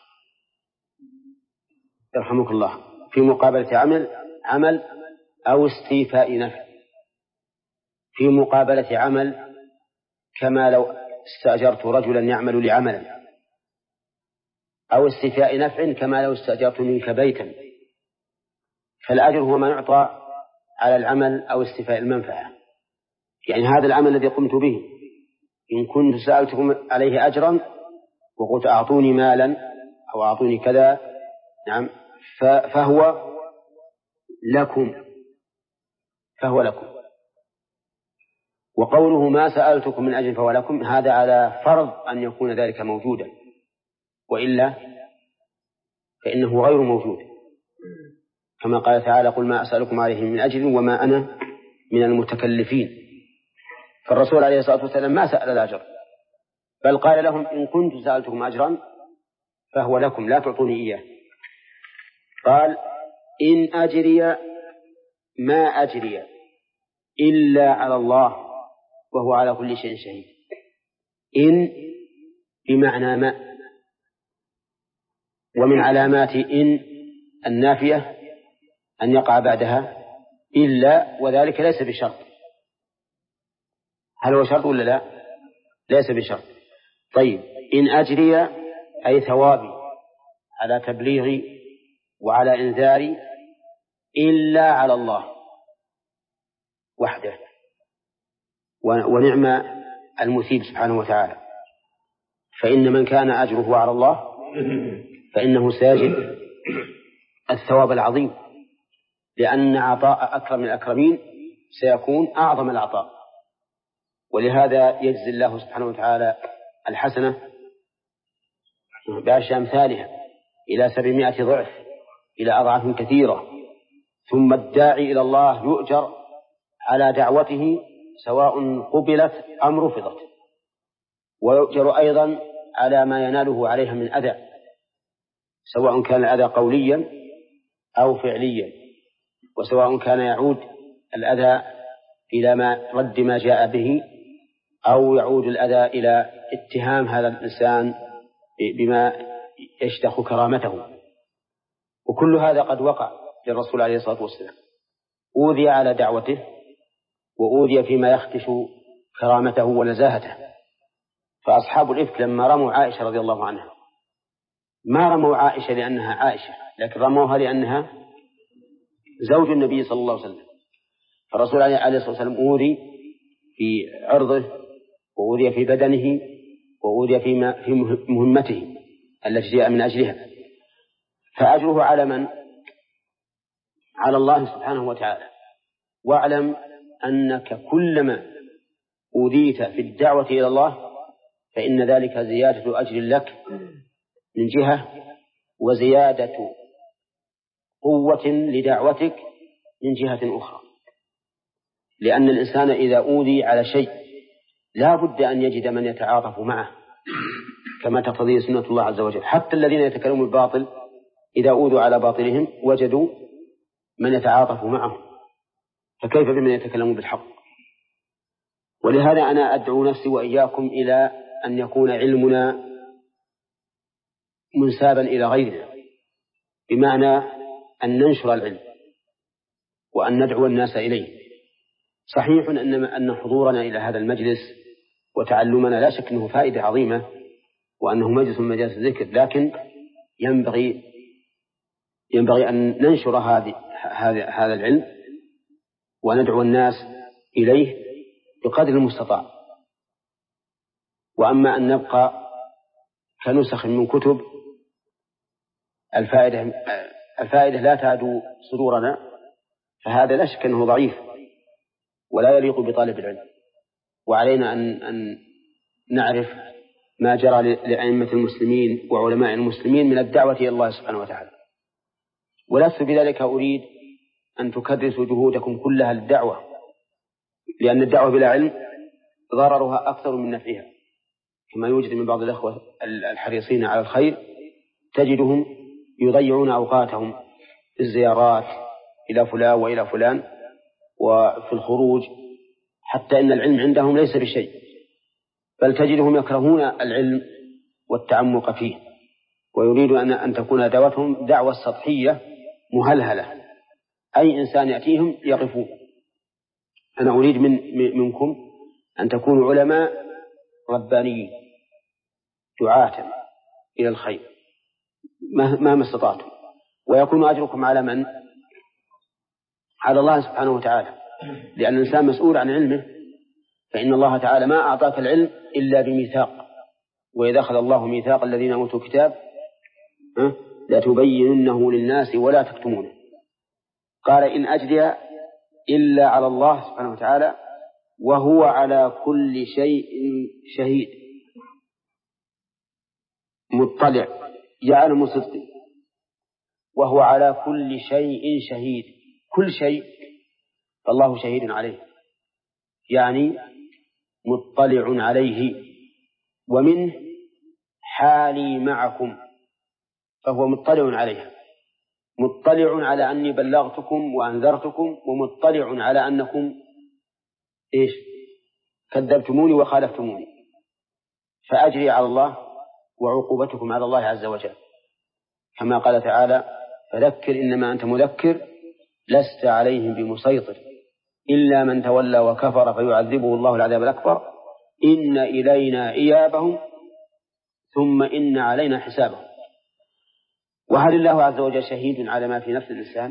يرحمك الله، في مقابلة عمل أو استيفاء نفع. في مقابلة عمل كما لو استأجرت رجلا يعمل لعمل، أو استيفاء نفع كما لو استأجرت منك بيتا. فالأجر هو ما يعطى على العمل أو استيفاء المنفعة، يعني هذا العمل الذي قمت به إن كنت سألتكم عليه أجرا وقلت أعطوني مالا أو أعطوني كذا، نعم، فهو لكم. وقوله ما سألتكم من أجل فهو لكم، هذا على فرض أن يكون ذلك موجودا، وإلا فإنه غير موجود، كما قال تعالى قل ما أسألكم عليه من أجل وما أنا من المتكلفين. فالرسول عليه الصلاة والسلام ما سأل الأجر، بل قال لهم إن كنت سألتكم أجرا فهو لكم لا تعطوني إياه. قال إن أجري ما أجري إلا على الله وهو على كل شيء شهيد. إن بمعنى ما، ومن علامات إن النافية أن يقع بعدها إلا، وذلك ليس بشرط. هل هو شرط ولا لا؟ ليس بشرط. طيب، إن أجري أي ثوابي على تبليغي وعلى إنذاري إلا على الله وحده، ونعم المثيب سبحانه وتعالى. فإن من كان أجره على الله فإنه سيجد الثواب العظيم، لأن عطاء أكرم الأكرمين سيكون أعظم العطاء. ولهذا يجزي الله سبحانه وتعالى الحسنة بعشر أمثالها إلى 700 ضعف إلى أضعاف كثيرة. ثم الداعي إلى الله يؤجر على دعوته سواء قبلت أم رفضت، ويؤجر أيضا على ما يناله عليها من أذى، سواء كان الأذى قوليا أو فعليا، وسواء كان يعود الأذى إلى رد ما جاء به، أو يعود الأذى إلى اتهام هذا الإنسان بما يشتخ كرامته. وكل هذا قد وقع للرسول عليه الصلاة والسلام، أوذي على دعوته وأوذي فيما يخدش كرامته ونزاهته. فأصحاب الإفك لما رموا عائشة رضي الله عنها ما رموا عائشة لأنها عائشة، لكن رموها لأنها زوج النبي صلى الله عليه وسلم. فالرسول عليه الصلاة والسلام أوذي في عرضه وأوذي في بدنه وأوذي في مهمته التي جاء من أجلها، فأجره على من؟ على الله سبحانه وتعالى. واعلم أنك كلما أوذيت في الدعوة إلى الله فإن ذلك زيادة أجر لك من جهة، وزيادة قوة لدعوتك من جهة أخرى، لأن الإنسان إذا أوذي على شيء لا بد أن يجد من يتعاطف معه كما تقتضي سنة الله عز وجل. حتى الذين يتكلمون بالباطل إذا أوذوا على باطلهم وجدوا من يتعاطف معهم، فكيف بمن يتكلمون بالحق؟ ولهذا أنا أدعو نفسي وإياكم إلى أن يكون علمنا منسابا إلى غيرنا، بمعنى أن ننشر العلم وأن ندعو الناس إليه. صحيح أن حضورنا إلى هذا المجلس وتعلمنا لا شك أنه فائدة عظيمة وأنه مجلس من مجالس الذكر، لكن ينبغي أن ننشر هذا العلم وندعو الناس إليه بقدر المستطاع. وأما أن نبقى كنسخ من كتب الفائدة لا تعدو صدورنا، فهذا لا شك أنه ضعيف ولا يليق بطالب العلم. وعلينا أن نعرف ما جرى لأئمة المسلمين وعلماء المسلمين من الدعوة إلى الله سبحانه وتعالى. ولست بذلك أريد أن تكرسوا جهودكم كلها للدعوة، لأن الدعوة بلا علم ضررها أكثر من نفعها، كما يوجد من بعض الأخوة الحريصين على الخير تجدهم يضيعون أوقاتهم في الزيارات إلى فلان وإلى فلان وفي الخروج، حتى إن العلم عندهم ليس بشيء، بل تجدهم يكرهون العلم والتعمق فيه، ويريد أن تكون دعوتهم دعوة سطحية مهلهلة، أي إنسان يأتيهم يقفون. أنا أريد منكم أن تكونوا علماء ربانيين دعاة إلى الخير مهما استطعتم، ويكون أجركم على من؟ على الله سبحانه وتعالى، لأن الإنسان مسؤول عن علمه، فإن الله تعالى ما أعطاك العلم إلا بميثاق، وإذا أخذ الله ميثاق الذين أوتوا الكتاب لتبيننه للناس ولا تكتمونه. قال إن أجري إلا على الله سبحانه وتعالى وهو على كل شيء شهيد مطلع يعلم صدقي، وهو على كل شيء شهيد، كل شيء فالله شهيد عليه، يعني مطلع عليه. ومنه حالي معكم، فهو مطلع عليها، مطلع على أني بلغتكم وأنذرتكم، ومطلع على أنكم كذبتموني وخالفتموني، فأجري على الله وعقوبتكم على الله عز وجل، كما قال تعالى فذكر إنما أنت مذكر لست عليهم بمسيطر إلا من تولى وكفر فيعذبه الله العذاب الأكبر إن إلينا إيابهم ثم إن علينا حسابهم. وهل الله عز وجل شهيد على ما في نفس الإنسان؟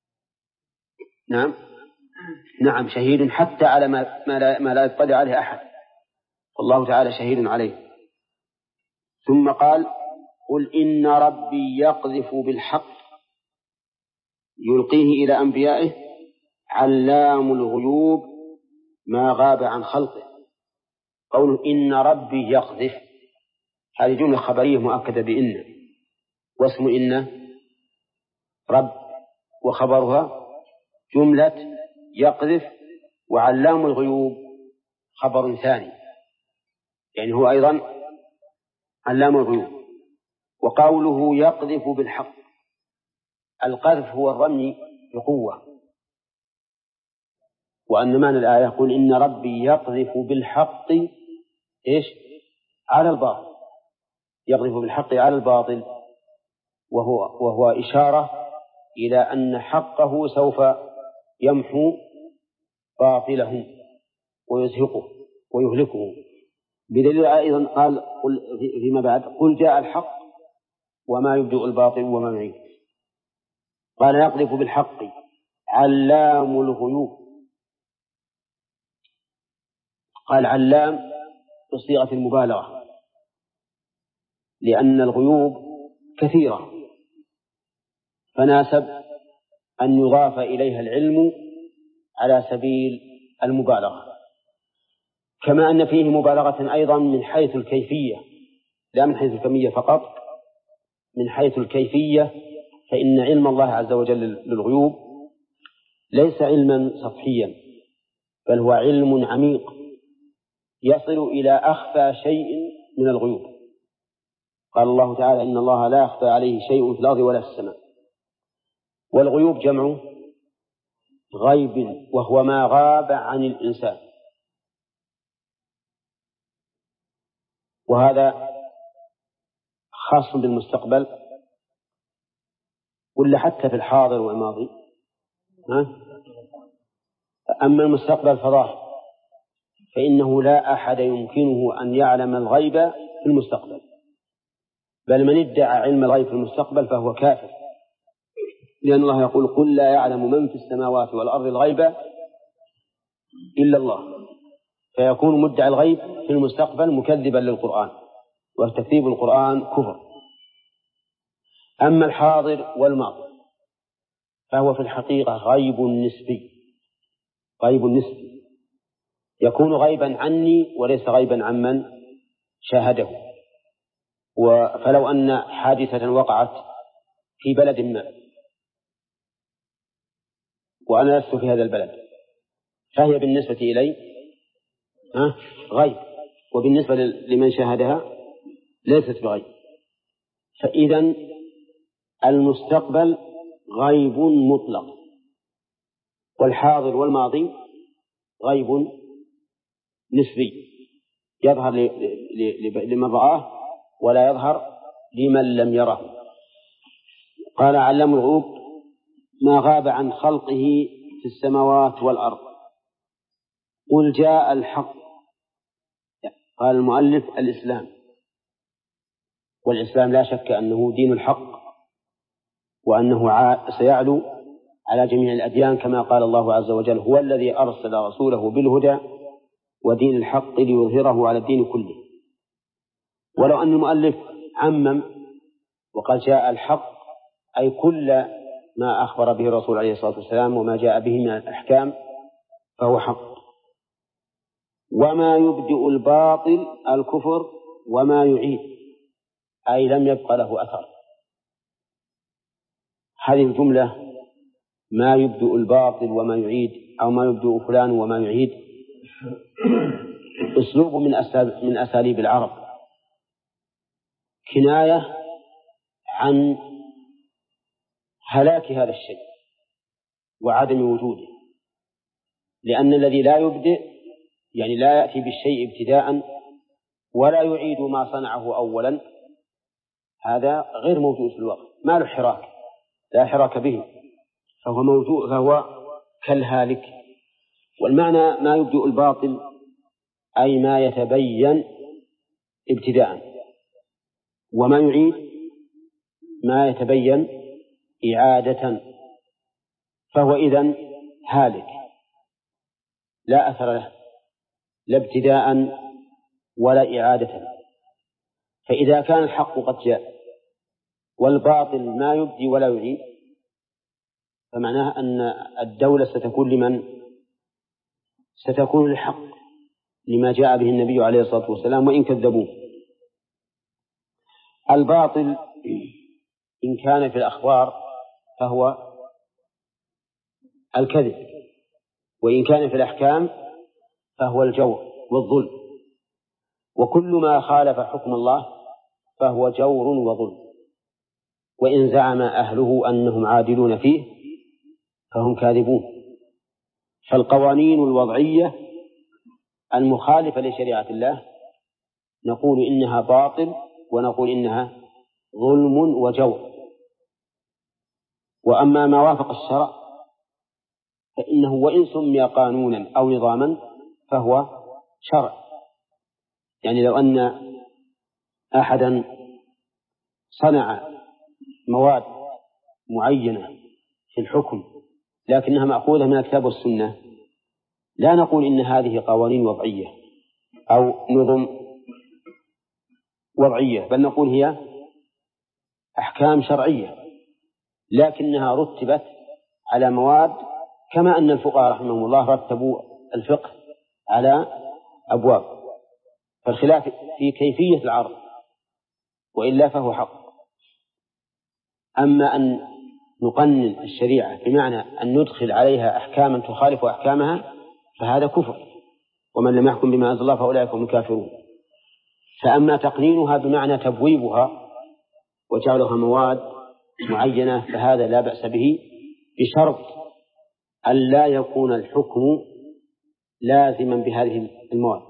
نعم شهيد حتى على ما لا يطلع عليه أحد، والله تعالى شهيد عليه. ثم قال قل إن ربي يقذف بالحق يلقيه إلى أنبيائه علام الغيوب ما غاب عن خلقه. قوله إن ربي يقذف هذه جملة خبرية مؤكدة بإن، واسم إن رب، وخبرها جملة يقذف، وعلام الغيوب خبر ثاني، يعني هو أيضا علام الغيوب. وقوله يقذف بالحق، القذف هو الرمي بقوة، وأن معنى الآية يقول إن ربي يقذف بالحق على الباطل، يقذف بالحق على الباطل، وهو إشارة إلى أن حقه سوف يمحو باطله ويزهقه ويهلكه، بدليل أيضا قال فيما بعد قل جاء الحق وما يبدئ الباطل وما يعيد. قال يقذف بالحق علام الغيوب. قال علام بصيغة المبالغة، لأن الغيوب كثيرة فناسب أن يضاف إليها العلم على سبيل المبالغة، كما أن فيه مبالغة أيضا من حيث الكيفية، لا من حيث الكمية فقط، من حيث الكيفية، فإن علم الله عز وجل للغيوب ليس علما سطحيا، بل هو علم عميق يصل إلى أخفى شيء من الغيوب. قال الله تعالى إن الله لا يخفى عليه شيء في الأرض ولا في السماء. والغيوب جمع غيب، وهو ما غاب عن الإنسان، وهذا خاص بالمستقبل ولا حتى في الحاضر والماضي؟ أما المستقبل فظاهر، فإنه لا أحد يمكنه أن يعلم الغيب في المستقبل، بل من ادعى علم الغيب في المستقبل فهو كافر، لأن الله يقول قل لا يعلم من في السماوات والأرض الغيب إلا الله، فيكون مدعي الغيب في المستقبل مكذبا للقرآن، وتكذيب القرآن كفر. أما الحاضر والماضي فهو في الحقيقة غيب نسبي، غيب نسبي يكون غيبا عني وليس غيبا عمن شاهده. فلو أن حادثة وقعت في بلد ما وأنا لست في هذا البلد، فهي بالنسبة إلي غيب، وبالنسبة لمن شاهدها ليست بغيب. فإذا المستقبل غيب مطلق، والحاضر والماضي غيب نسبي يظهر لمن رآه ولا يظهر لمن لم يره. قال علام الغيوب ما غاب عن خلقه في السماوات والأرض. قل جاء الحق. قال المؤلف الإسلام، والإسلام لا شك أنه دين الحق، وأنه سيعلو على جميع الأديان، كما قال الله عز وجل هو الذي أرسل رسوله بالهدى ودين الحق ليظهره على الدين كله. ولو أن المؤلف عمم وقال جاء الحق أي كل ما أخبر به الرسول عليه الصلاة والسلام وما جاء به من الأحكام فهو حق. وما يبدئ الباطل الكفر وما يعيد أي لم يبق له أثر. هذه الجملة ما يبدئ الباطل وما يعيد، أو ما يبدئ فلان وما يعيد، أسلوب من أساليب العرب، كناية عن هلاك هذا الشيء وعدم وجوده، لأن الذي لا يبدئ يعني لا يأتي بالشيء ابتداء ولا يعيد ما صنعه أولا، هذا غير موجود في الوقت، ما له حراك، لا حراك به، فهو موجود، فهو كالهالك. والمعنى ما يبدئ الباطل أي ما يتبين ابتداء، وما يعيد ما يتبين إعادة، فهو إذن هالك لا أثر له لا ابتداء ولا إعادة. فإذا كان الحق قد جاء والباطل ما يبدي ولا يعيد، فمعناه أن الدولة ستكون لمن؟ ستكون للحق لما جاء به النبي عليه الصلاة والسلام وإن كذبوه. الباطل إن كان في الأخبار فهو الكذب، وإن كان في الأحكام فهو الجور والظلم، وكل ما خالف حكم الله فهو جور وظلم، وإن زعم أهله أنهم عادلون فيه فهم كاذبون. فالقوانين الوضعية المخالفة لشريعة الله نقول إنها باطل ونقول إنها ظلم وجور. وأما ما وافق الشرع فإنه وإن سمي قانونا أو نظاما فهو شرع. يعني لو أن أحدا صنع مواد معينة في الحكم لكنها مأخوذة من الكتاب والسنة، لا نقول إن هذه قوانين وضعية أو نظم وضعية، بل نقول هي أحكام شرعية لكنها رتبت على مواد، كما أن الفقهاء رحمهم الله رتبوا الفقه على أبواب، فالخلاف في كيفية العرض، وإلا فهو حق. أما أن نقنن الشريعة بمعنى أن ندخل عليها أحكاما تخالف أحكامها فهذا كفر، ومن لم يحكم بما أنزل الله فأولئك هم الكافرون. فأما تقنينها بمعنى تبويبها وجعلها مواد معينة فهذا لا بأس به، بشرط أن لا يكون الحكم لازما بهذه المواد،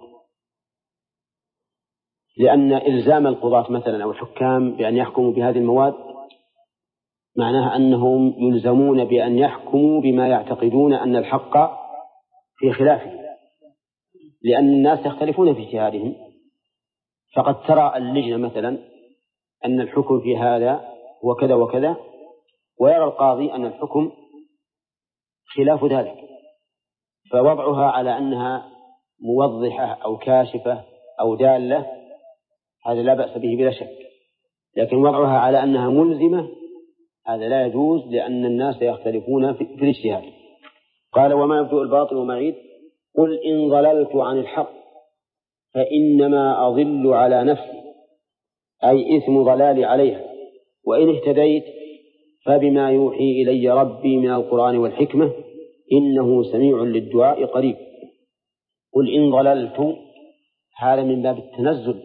لأن إلزام القضاة مثلا أو الحكام بأن يحكموا بهذه المواد معناها أنهم يلزمون بأن يحكموا بما يعتقدون أن الحق في خلافه، لأن الناس يختلفون في اجتهادهم. فقد ترى اللجنة مثلا أن الحكم في هذا وكذا وكذا، ويرى القاضي أن الحكم خلاف ذلك، فوضعها على أنها موضحة أو كاشفة أو دالة هذا لا بأس به بلا شك، لكن وضعها على أنها ملزمة هذا لا يجوز، لأن الناس يختلفون في الاجتهاد. قال وما يبدو الباطل وما يعيد قل إن ضللت عن الحق فإنما أضل على نفسي، أي إثم ضلالي عليها، وإن اهتديت فبما يوحي إلي ربي من القرآن والحكمة إنه سميع للدعاء قريب. قل إن ضللت هذا من باب التنزل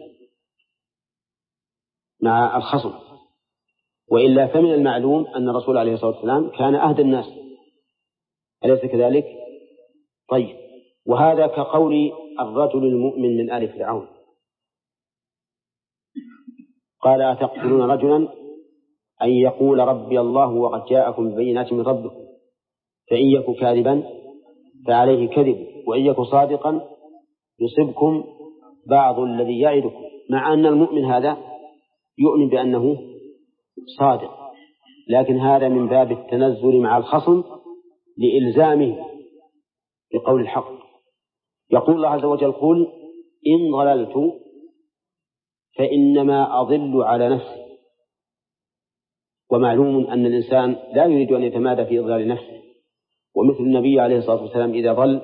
مع الخصم، وإلا فمن المعلوم أن الرسول عليه الصلاة والسلام كان أهدى الناس، أليس كذلك؟ طيب، وهذا كقول الرجل المؤمن من آل فرعون قال أتقتلون رجلا أن يقول ربي الله وقد جاءكم ببينات من ربكم فإن يك كاذبا فعليه كذب وإن يك صادقا يصبكم بعض الذي يعدكم، مع أن المؤمن هذا يؤمن بأنه صادق، لكن هذا من باب التنزل مع الخصم لإلزامه بقول الحق. يقول الله عز وجل قل إن ضللت فإنما أضل على نفسي، ومعلوم أن الإنسان لا يريد أن يتمادى في إضلال نفسه، ومثل النبي عليه الصلاة والسلام إذا ضل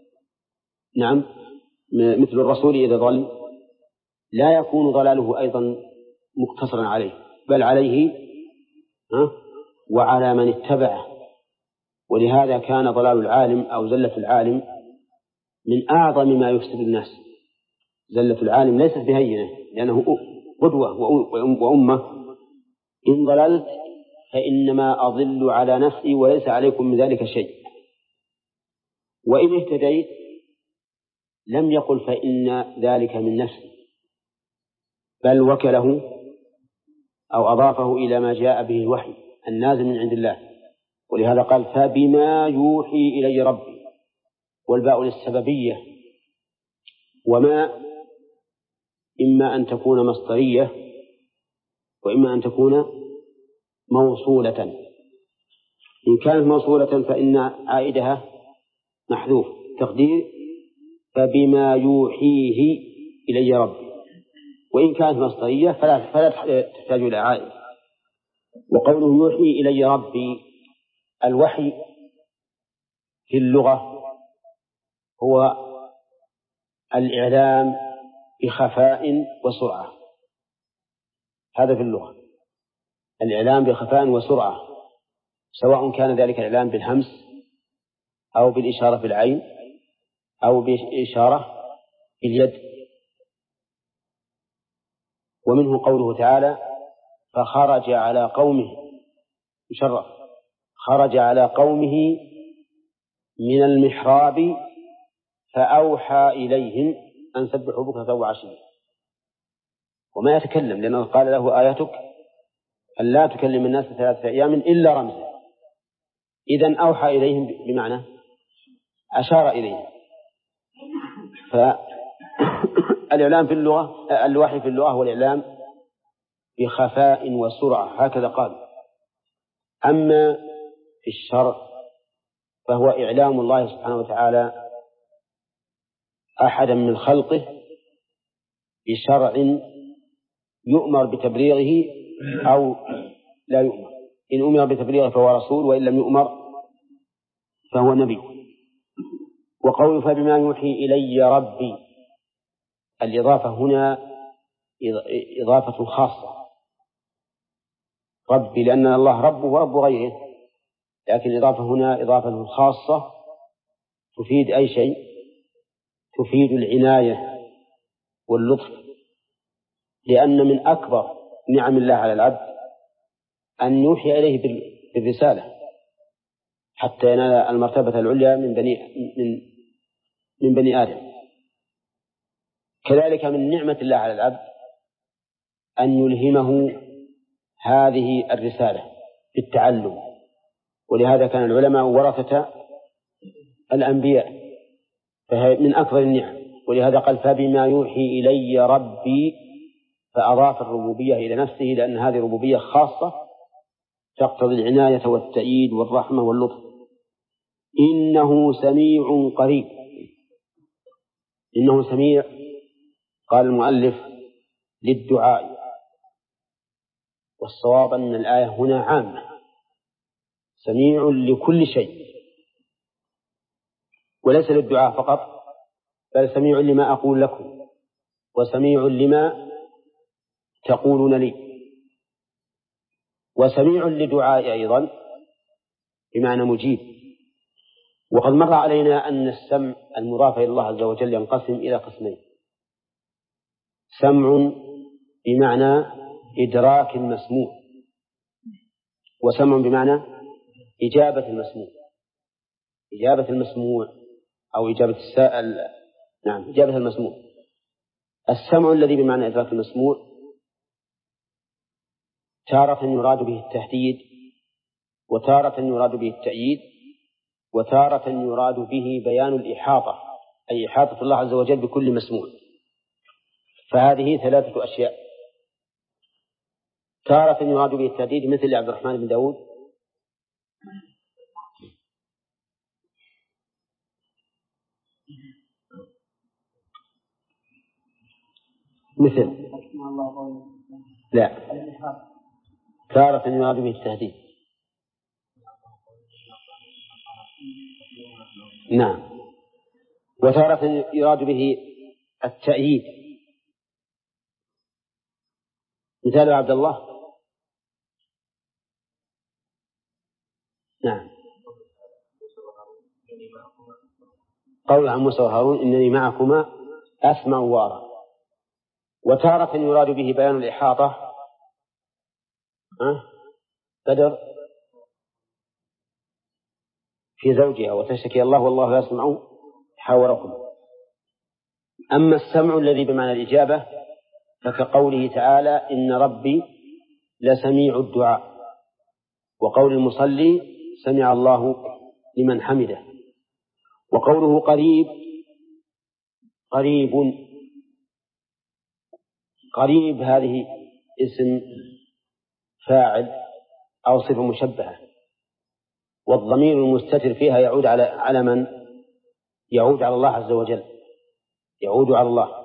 مثل الرسول إذا ضل لا يكون ضلاله أيضا مقتصرا عليه، بل عليه وعلى من اتبعه. ولهذا كان ضلال العالم أو زلة العالم من أعظم ما يفسد الناس. زلة العالم ليست بهينة لأنه قدوة وأمة. إن ضللت فإنما أضل على نفسي وليس عليكم من ذلك شيء، وإن اهتديت لم يقل فإن ذلك من نفسي، بل وكله أو أضافه إلى ما جاء به الوحي النازل من عند الله، ولهذا قال فبما يوحي إلي ربي، والباء للسببية، وما إما أن تكون مصدرية وإما أن تكون موصولة. إن كانت موصولة فإن عائدها محذوف تقدير فبما يوحيه إلي ربي، وإن كانت مصدرية فلا تحتاج إلى عائد. وقوله يوحي إلي ربي، الوحي في اللغة هو الإعلام بخفاء وسرعة، هذا في اللغة الإعلام بخفاء وسرعة، سواء كان ذلك الإعلام بالهمس أو بالإشارة بالعين أو بإشارة باليد. ومنه قوله تعالى فخرج على قومه مشرف، خرج على قومه من المحراب فأوحى إليهم أن سبحوا بكرة وعشيا، وما يتكلم لأنه قال له آياتك أن لا تكلم الناس 3 أيام إلا رمزا، إذن أوحى إليهم بمعنى أشار إليهم. فالإعلام في اللغة، الوحي في اللغة هو الإعلام بخفاء وسرعة، هكذا قال. أما في الشرع فهو إعلام الله سبحانه وتعالى أحدا من خلقه بشرع يؤمر بتبليغه أو لا يؤمر. إن أمر بتبليغه فهو رسول، وإن لم يؤمر فهو نبي. وقوله فبما يوحي إلي ربي، الإضافة هنا إضافة خاصة، ربي لأن الله ربه ورب غيره، لكن الإضافة هنا إضافة خاصة تفيد أي شيء؟ تفيد العناية واللطف، لأن من أكبر نعم الله على العبد أن يوحي إليه بالرسالة حتى ينال المرتبة العليا من بني آدم. كذلك من نعمة الله على العبد أن يلهمه هذه الرسالة بالتعلم، ولهذا كان العلماء ورثة الأنبياء، فهي من أكبر النعم. ولهذا قال فبما يوحي إلي ربي، فأضاف الربوبية إلى نفسه، لأن هذه ربوبية خاصة تقتضي العناية والتأييد والرحمة واللطف. إنه سميع قريب. إنه سميع، قال المؤلف للدعاء، والصواب أن الآية هنا عامة، سميع لكل شيء وليس للدعاء فقط، بل سميع لما أقول لكم وسميع لما تقولون لي، وسميع لدعائي أيضا بمعنى مجيب. وقد مر علينا أن السمع المضاف إلى الله عز وجل ينقسم إلى قسمين: سمع بمعنى إدراك المسموع، وسمع بمعنى إجابة المسموع. إجابة المسموع أو إجابة السائل، نعم إجابة المسموع. السمع الذي بمعنى إدراك المسموع تارة يراد به التهديد، وتارة يراد به التأييد، وتارة يراد به بيان الإحاطة، أي إحاطة الله عز وجل بكل مسموع. فهذه ثلاثة أشياء: تارة يراد به التهديد مثل عبد الرحمن بن داود، مثل لا، تارة يراد به التهديد، نعم، وتارة يراد به التأييد. مثال عبد الله، نعم، قول عن موسى وهارون إنني معكما أسمع وأرى. وتارة يراد به بيان الإحاطة، بدر في زوجها وتشتكي الله والله يسمع حاوركم. أما السمع الذي بمعنى الإجابة فكقوله تعالى إن ربي لسميع الدعاء، وقول المصلي سمع الله لمن حمده. وقوله قريب، قريب هذه اسم فاعل أو صفة مشبهة، والضمير المستتر فيها يعود على من؟ يعود على الله عز وجل، يعود على الله.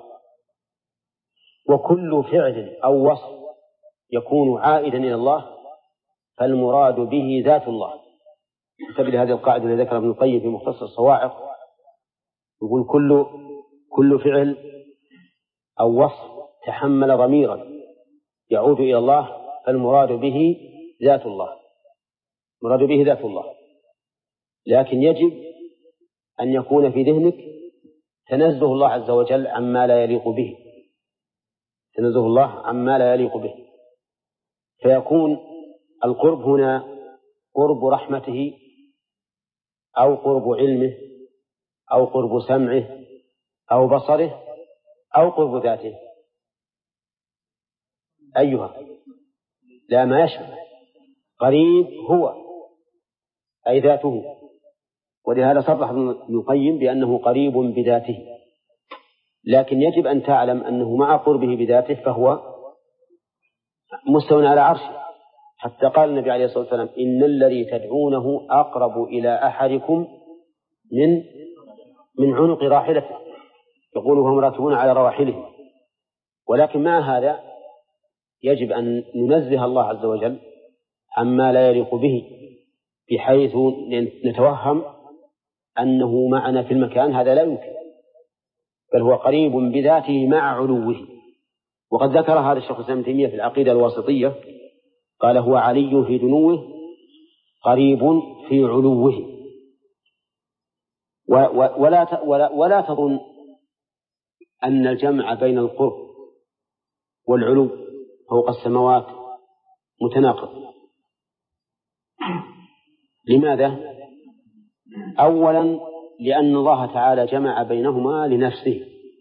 وكل فعل أو وصف يكون عائدا إلى الله فالمراد به ذات الله. انتبه لهذه القاعدة التي ذكرها ابن القيم في مختصر الصواعق، يقول كل فعل أو وصف تحمل ضميرا يعود إلى الله فالمراد به ذات الله، مراد به ذات الله. لكن يجب أن يكون في ذهنك تنزه الله عز وجل عما لا يليق به، تنزه الله عما لا يليق به، فيكون القرب هنا قرب رحمته أو قرب علمه أو قرب سمعه أو بصره أو قرب ذاته. أيها لا ما يشمل. قريب هو أي ذاته، ولهذا صرح ابن القيم بأنه قريب بذاته، لكن يجب أن تعلم أنه مع قربه بذاته فهو مستوى على عرشه، حتى قال النبي عليه الصلاة والسلام إن الذي تدعونه أقرب إلى أحدكم من عنق راحلته، يقول وهم راكبون على رواحلهم. ولكن مع هذا يجب أن ننزه الله عز وجل عما لا يليق به، بحيث نتوهم أنه معنا في المكان، هذا لا يمكن، بل هو قريب بذاته مع علوه. وقد ذكر هذا الشيخ الإسلام ابن تيمية في العقيدة الواسطية، قال هو علي في دنوه قريب في علوه. ولا تظن أن الجمع بين القرب والعلو فوق السماوات متناقض. لماذا؟ أولا لأن الله تعالى جمع بينهما لنفسه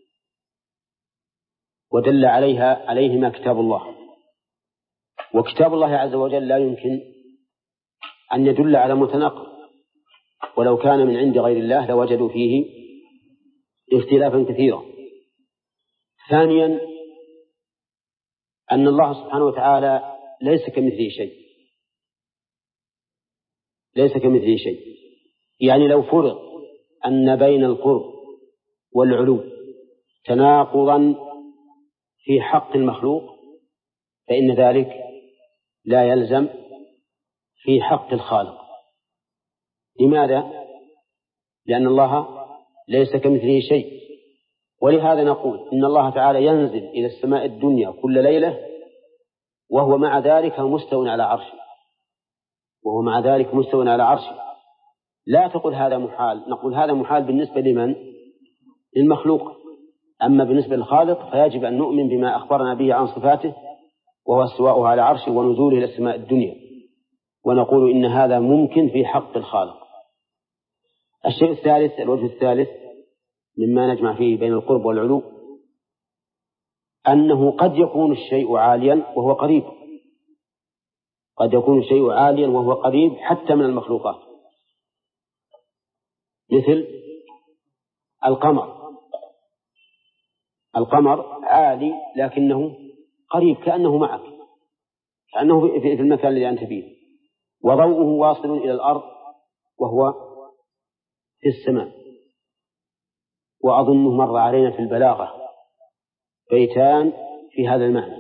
ودل عليهما كتاب الله، وكتاب الله عز وجل لا يمكن أن يدل على متناقض، ولو كان من عند غير الله لوجدوا فيه اختلافا كثيرا. ثانيا أن الله سبحانه وتعالى ليس كمثله شيء، يعني لو فرض أن بين القرب والعلو تناقضا في حق المخلوق فإن ذلك لا يلزم في حق الخالق. لماذا؟ لأن الله ليس كمثله شيء، ولهذا نقول إن الله تعالى ينزل إلى السماء الدنيا كل ليلة وهو مع ذلك مستوى على عرشه، لا تقول هذا محال، نقول هذا محال بالنسبة لمن؟ للمخلوق. أما بالنسبة للخالق فيجب أن نؤمن بما أخبرنا به عن صفاته، وهو استواؤه على عرشه ونزوله إلى السماء الدنيا، ونقول إن هذا ممكن في حق الخالق. الوجه الثالث مما نجمع فيه بين القرب والعلو أنه قد يكون الشيء عاليا وهو قريب، حتى من المخلوقات، مثل القمر عالي لكنه قريب، كأنه معك، كأنه في المكان الذي أنت فيه، وضوءه واصل إلى الأرض وهو في السماء. وأظنه مر علينا في البلاغة بيتان في هذا المعنى: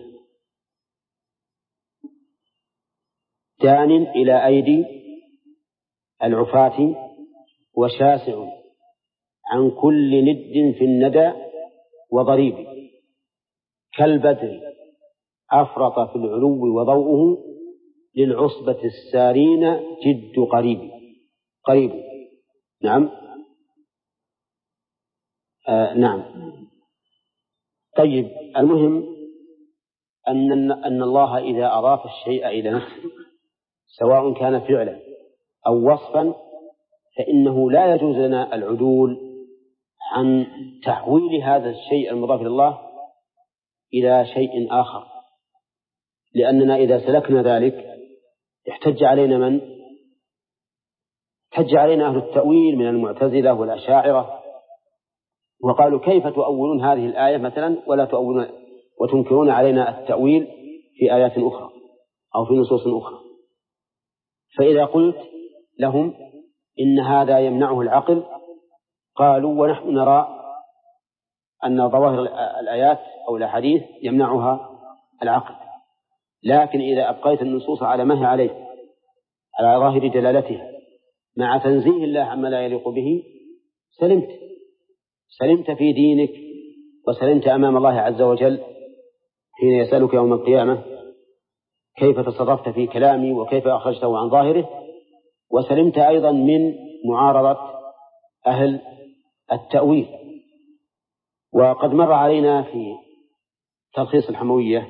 دان إلى أيدي العفاة وشاسع عن كل ند في الندى وضريب، كالبدر أفرط في العلو وضوءه للعصبة السارين جد قريب. نعم. نعم. طيب، المهم أن الله إذا أضاف الشيء إلى نفسه سواء كان فعلا أو وصفا فإنه لا يجوز لنا العدول عن تحويل هذا الشيء المضاف إلى الله إلى شيء آخر، لأننا إذا سلكنا ذلك احتج علينا أهل التأويل من المعتزلة والأشاعرة، وقالوا كيف تؤولون هذه الآية مثلا ولا تؤولون وتنكرون علينا التأويل في آيات أخرى أو في نصوص أخرى. فإذا قلت لهم إن هذا يمنعه العقل قالوا ونحن نرى أن ظواهر الآيات أو الأحاديث يمنعها العقل، لكن إذا أبقيت النصوص على ما هي عليه على ظاهر دلالتها مع تنزيه الله عما لا يليق به سلمت في دينك، وسلمت أمام الله عز وجل حين يسألك يوم القيامة كيف تصرفت في كلامي وكيف أخرجته عن ظاهره، وسلمت أيضا من معارضة أهل التأويل. وقد مر علينا في تلخيص الحموية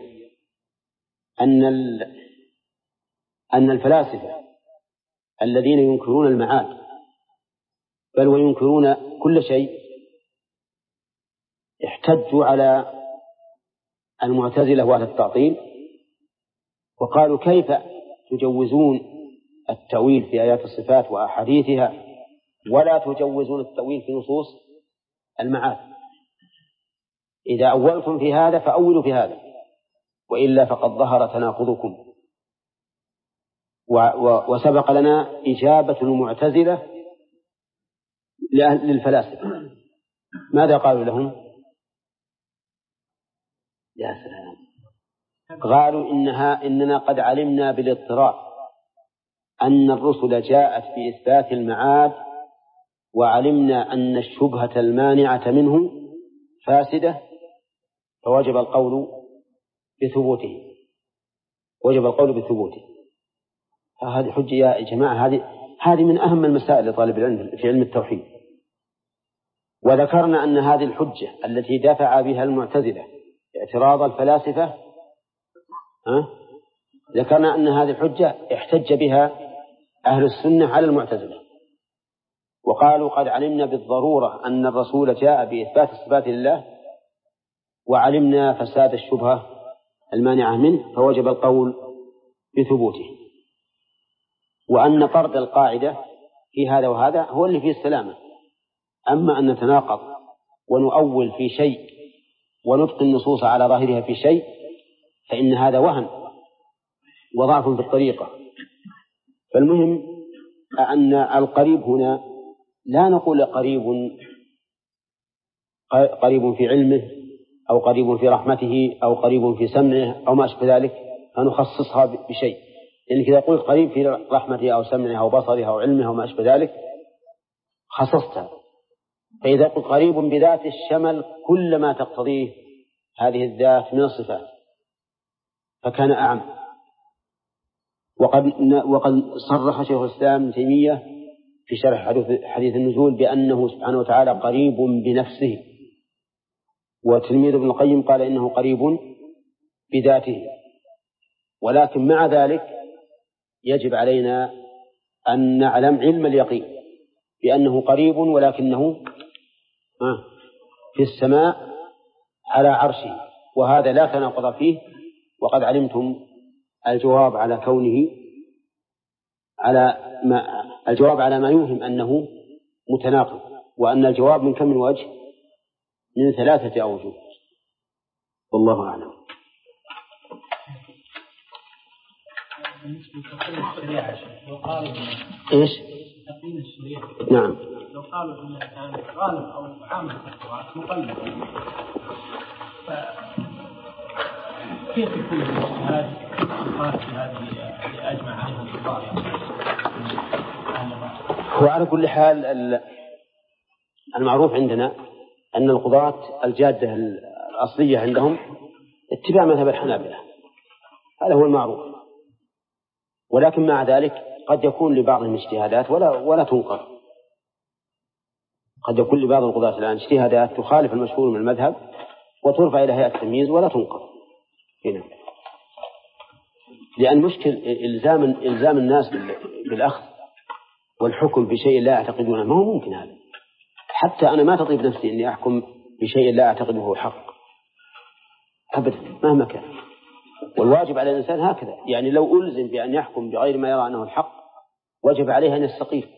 أن الفلاسفة الذين ينكرون المعاد بل وينكرون كل شيء احتجوا على المعتزلة وأهل التعطيل وقالوا كيف تجوزون التأويل في آيات الصفات وأحاديثها، ولا تجوزون التأويل في نصوص المعاد. إذا أولتم في هذا فأولوا في هذا، وإلا فقد ظهر تناقضكم. وسبق لنا إجابة المعتزلة للفلاسفة، ماذا قالوا لهم؟ يا سلام، قالوا إننا قد علمنا بالاضطراد أن الرسل جاءت في إثبات المعاد، وعلمنا أن الشبهة المانعة منه فاسدة، فوجب القول بثبوته، وجب القول بثبوته. هذه حجة يا جماعة، هذه من أهم المسائل لطالب العلم في علم التوحيد. وذكرنا أن هذه الحجة التي دفع بها المعتزلة اعتراض الفلاسفة، ذكرنا أن هذه الحجة احتج بها أهل السنة على المعتزلة، وقالوا قد علمنا بالضرورة أن الرسول جاء بإثبات الصفات لله، وعلمنا فساد الشبهة المانعة منه، فوجب القول بثبوته. وأن طرد القاعدة في هذا وهذا هو اللي فيه السلامة. أما أن نتناقض ونؤول في شيء ونبقي النصوص على ظاهرها في شيء، فإن هذا وهن وضعف في الطريقة. فالمهم أن القريب هنا لا نقول قريب في علمه، أو قريب في رحمته، أو قريب في سمعه، أو ما أشبه ذلك، فنخصصها بشيء. لأن إذا قلت قريب في رحمته أو سمعه أو بصره أو علمه أو ما أشبه ذلك خصصتها. فإذا قلت قريب بذات الشمل كل ما تقتضيه هذه الذات من الصفات فكان أعم. وقد صرح شيخ الإسلام ابن تيمية في شرح حديث النزول بأنه سبحانه وتعالى قريب بنفسه، وتلميذ ابن القيم قال إنه قريب بذاته. ولكن مع ذلك يجب علينا أن نعلم علم اليقين بأنه قريب، ولكنه في السماء على عرشه، وهذا لا تناقض فيه. وقد علمتم الجواب على كونه الجواب على ما يوهم أنه متناقض، وأن الجواب من كم من وجه؟ من 3 أوجه، والله أعلم. إيش؟ تقييم الشريعة. نعم. لو قالوا إنه كان غالب أو عامة القراءات مقلد، كيف يكون الاجتهاد الخاص بهذه اللي أجمع عليه القضاء؟ وعلى كل حال المعروف عندنا أن القضاة الجادة الأصلية عندهم اتباع مذهب الحنابلة، هذا هو المعروف. ولكن مع ذلك قد يكون لبعضهم اجتهادات ولا تنقر. قد يكون لبعض القضاة الآن اجتهادات تخالف المشهور من المذهب وترفع إلى هيئة التمييز ولا تنقر هنا، لأن مشكل إلزام الناس بالأخذ والحكم بشيء لا يعتقدونه ما هو ممكن. هذا حتى أنا ما تطيب نفسي أني أحكم بشيء لا أعتقده حق أبدا مهما كان. والواجب على الإنسان هكذا، يعني لو ألزم بأن يحكم بغير ما يرى أنه الحق وجب عليه أن يستقيم،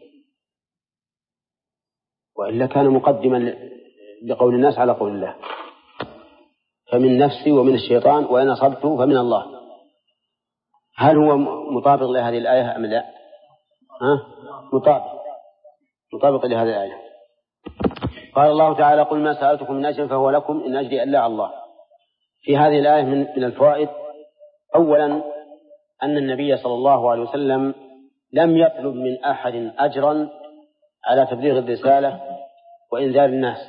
وإلا كان مقدما لقول الناس على قول الله. فمن نفسي ومن الشيطان وإن أصبته فمن الله. هل هو مطابق لهذه الآية أم لا؟ مطابق لهذه الآية. قال الله تعالى قل ما سألتكم من أجر فهو لكم إن أجري إلا على الله. في هذه الآية من الفوائد: أولا أن النبي صلى الله عليه وسلم لم يطلب من أحد أجرا على تبليغ الرسالة وإنذار الناس،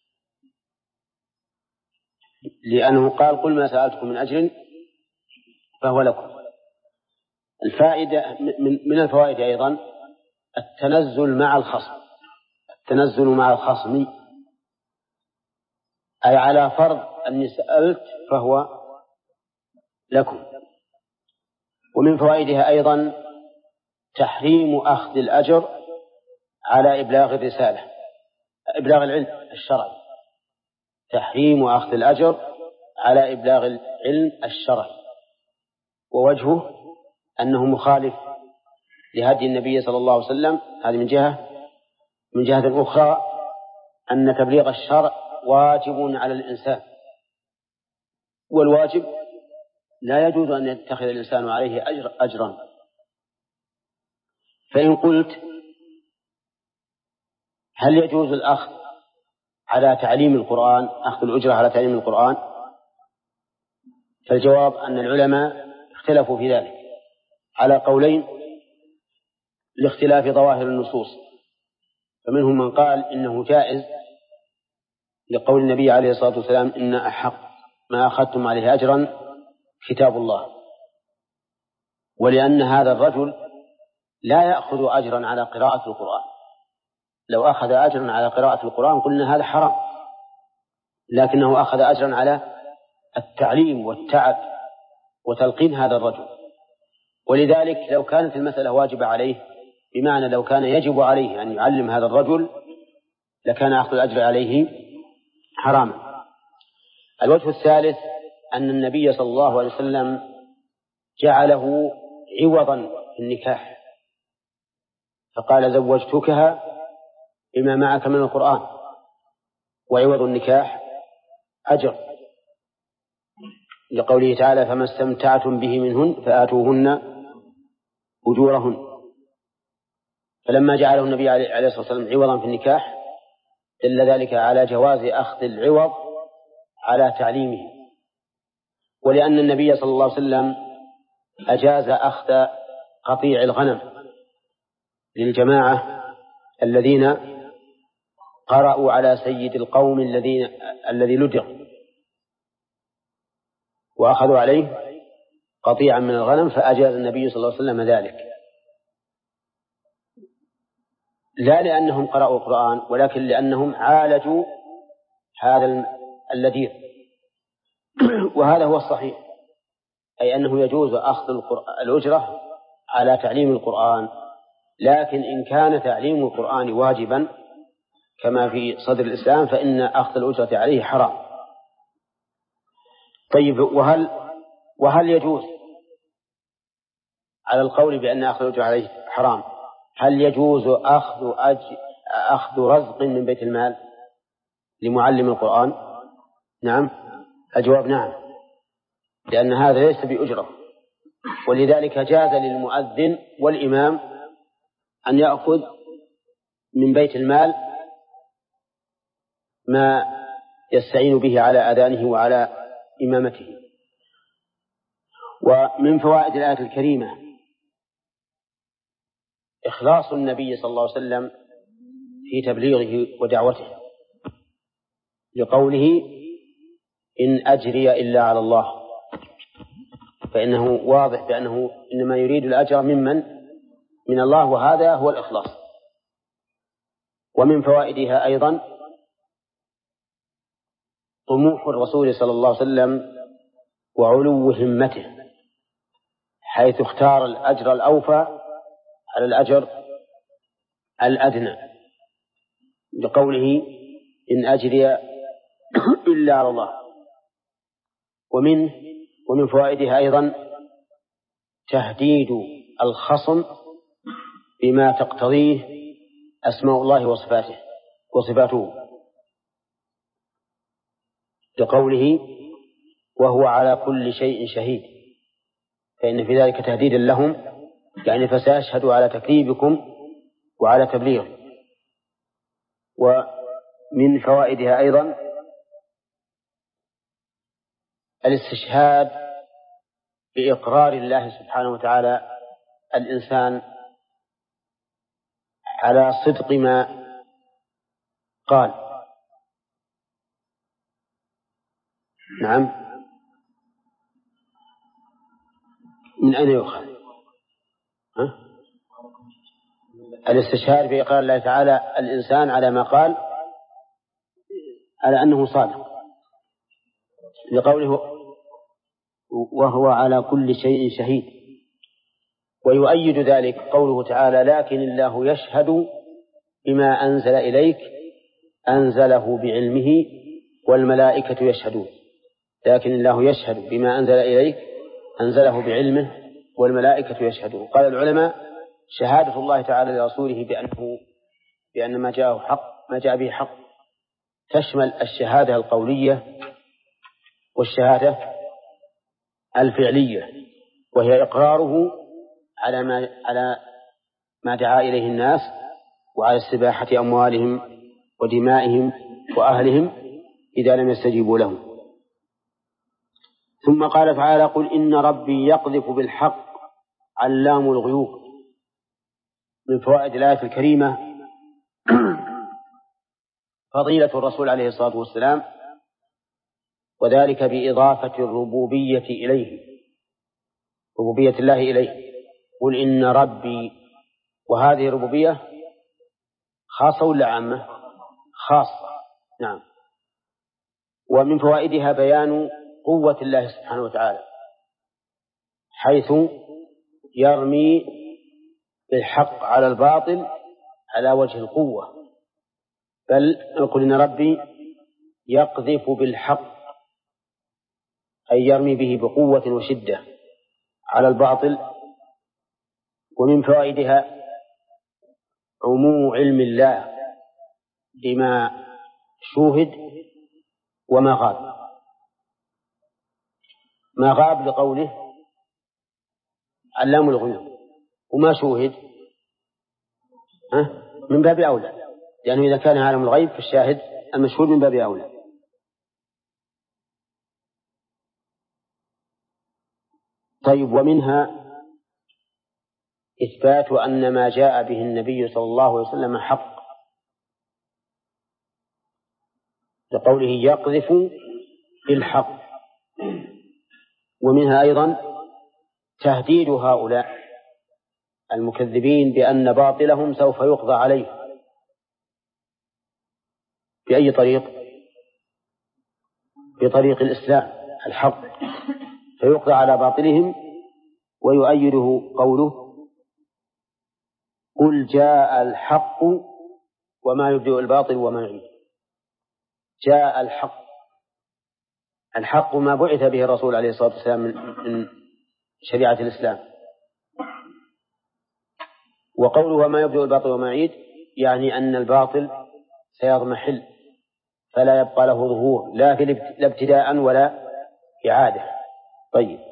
لأنه قال قل ما سألتكم من أجر فهو لكم. الفائدة من الفوائد أيضا التنزل مع الخصم، أي على فرض أني سألت فهو لكم. ومن فوائدها أيضا تحريم أخذ الأجر على إبلاغ الرسالة، إبلاغ العلم الشرعي، تحريم أخذ الأجر على إبلاغ العلم الشرعي. ووجهه أنه مخالف لهدي النبي صلى الله عليه وسلم. هذه من جهة أخرى أن تبليغ الشرع واجب على الإنسان، والواجب لا يجوز أن يتخذ الإنسان عليه أجرا. فإن قلت هل يجوز الأخذ على تعليم القرآن، أخذ الأجرة على تعليم القرآن؟ فالجواب أن العلماء اختلفوا في ذلك على قولين لاختلاف ظواهر النصوص. فمنهم من قال إنه جائز لقول النبي عليه الصلاة والسلام إن أحق ما أخذتم عليه أجرا كتاب الله، ولأن هذا الرجل لا يأخذ أجرا على قراءة القرآن. لو أخذ أجرا على قراءة القرآن قلنا هذا حرام، لكنه أخذ أجرا على التعليم والتعب وتلقين هذا الرجل. ولذلك لو كانت المسألة واجبة عليه، بمعنى لو كان يجب عليه أن يعلم هذا الرجل، لكان أخذ الأجر عليه حراما. الوجه الثالث أن النبي صلى الله عليه وسلم جعله عوضا في النكاح، فقال زوجتكها بما معك من القرآن، وعوض النكاح أجر، لقوله تعالى فما استمتعتم به منهن فآتوهن أجورهن. فلما جعله النبي عليه الصلاة والسلام عوضا في النكاح دل ذلك على جواز أخذ العوض على تعليمه. ولأن النبي صلى الله عليه وسلم أجاز أخذ قطيع الغنم للجماعة الذين قرأوا على سيد القوم الذي لدغ، وأخذوا عليه قطيعا من الغنم، فأجاز النبي صلى الله عليه وسلم ذلك، لا لأنهم قرأوا القرآن، ولكن لأنهم عالجوا هذا اللديغ. وهذا هو الصحيح، أي أنه يجوز أخذ الأجرة على تعليم القرآن، لكن إن كان تعليم القرآن واجبا كما في صدر الإسلام فإن أخذ الأجرة عليه حرام. طيب، وهل يجوز على القول بأن أخذ الأجرة عليه حرام، هل يجوز أخذ رزق من بيت المال لمعلم القرآن؟ نعم، الجواب نعم، لأن هذا ليس بأجرة، ولذلك جاز للمؤذن والإمام أن يأخذ من بيت المال ما يستعين به على أذانه وعلى إمامته. ومن فوائد الآية الكريمة إخلاص النبي صلى الله عليه وسلم في تبليغه ودعوته، لقوله إن أجري إلا على الله، فإنه واضح بأنه إنما يريد الأجر من الله، وهذا هو الإخلاص. ومن فوائدها أيضا طموح الرسول صلى الله عليه وسلم وعلو همته، حيث اختار الأجر الأوفى على الأجر الأدنى، لقوله إن أجري إلا على الله. ومن فوائدها أيضا تهديد الخصم بما تقتضيه أسماء الله وصفاته، لقوله وهو على كل شيء شهيد، فإن في ذلك تهديدا لهم، يعني فسيشهد على تكذيبكم وعلى تبليغ. ومن فوائدها أيضا الاستشهاد بإقرار الله سبحانه وتعالى الإنسان على صدق ما قال. نعم، من أين يؤخذ؟ الاستشهاد بإقرار الله تعالى الإنسان على ما قال على أنه صادق، لقوله وهو على كل شيء شهيد. ويؤيد ذلك قوله تعالى لكن الله يشهد بما أنزل إليك أنزله بعلمه والملائكة يشهدون. لكن الله يشهد بما أنزل إليك أنزله بعلمه والملائكة يشهدون. قال العلماء شهادة الله تعالى لرسوله بأن ما جاء به حق تشمل الشهادة القولية والشهادة الفعلية، وهي إقراره على ما دعا إليه الناس، وعلى استباحة أموالهم ودمائهم وأهلهم إذا لم يستجيبوا لهم. ثم قال تعالى: قل إن ربي يقذف بالحق علام الغيوب. من فوائد الآية الكريمة فضيلة الرسول عليه الصلاة والسلام، وذلك بإضافة الربوبية إليه، ربوبية الله إليه. قل إن ربي، وهذه الربوبية خاصة ولا عامة؟ خاصة، نعم. ومن فوائدها بيان قوة الله سبحانه وتعالى، حيث يرمي بالحق على الباطل على وجه القوة. بل قل إن ربي يقذف بالحق، أي يرمي به بقوة وشدة على الباطل. ومن فوائدها عموم علم الله بما شوهد وما غاب. ما غاب لقوله علام الغيوب، وما شوهد من باب أولى، لأنه إذا كان عالم الغيب فالشاهد المشهود من باب أولى. طيب، ومنها إثبات أن ما جاء به النبي صلى الله عليه وسلم حق، لقوله يقذف بالحق. ومنها أيضا تهديد هؤلاء المكذبين بأن باطلهم سوف يقضى عليه. بأي طريق؟ بطريق الإسلام الحق، فيقضى على باطلهم. ويؤيده قوله: قل جاء الحق وما يبدئ الباطل وما يعيد. جاء الحق، الحق ما بعث به الرسول عليه الصلاة والسلام من شريعة الإسلام. وقوله وما يبدئ الباطل وما يعيد يعني أن الباطل سيضمحل فلا يبقى له ظهور، لا ابتداء ولا إعادة. طيب،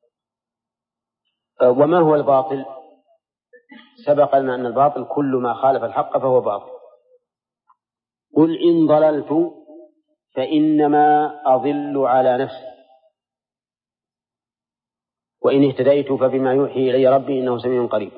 وما هو الباطل؟ سبق لنا أن الباطل كل ما خالف الحق فهو باطل. قل إن ضللت فإنما أضل على نفسي وإن اهتديت فبما يوحي إلي ربي إنه سميع قريب.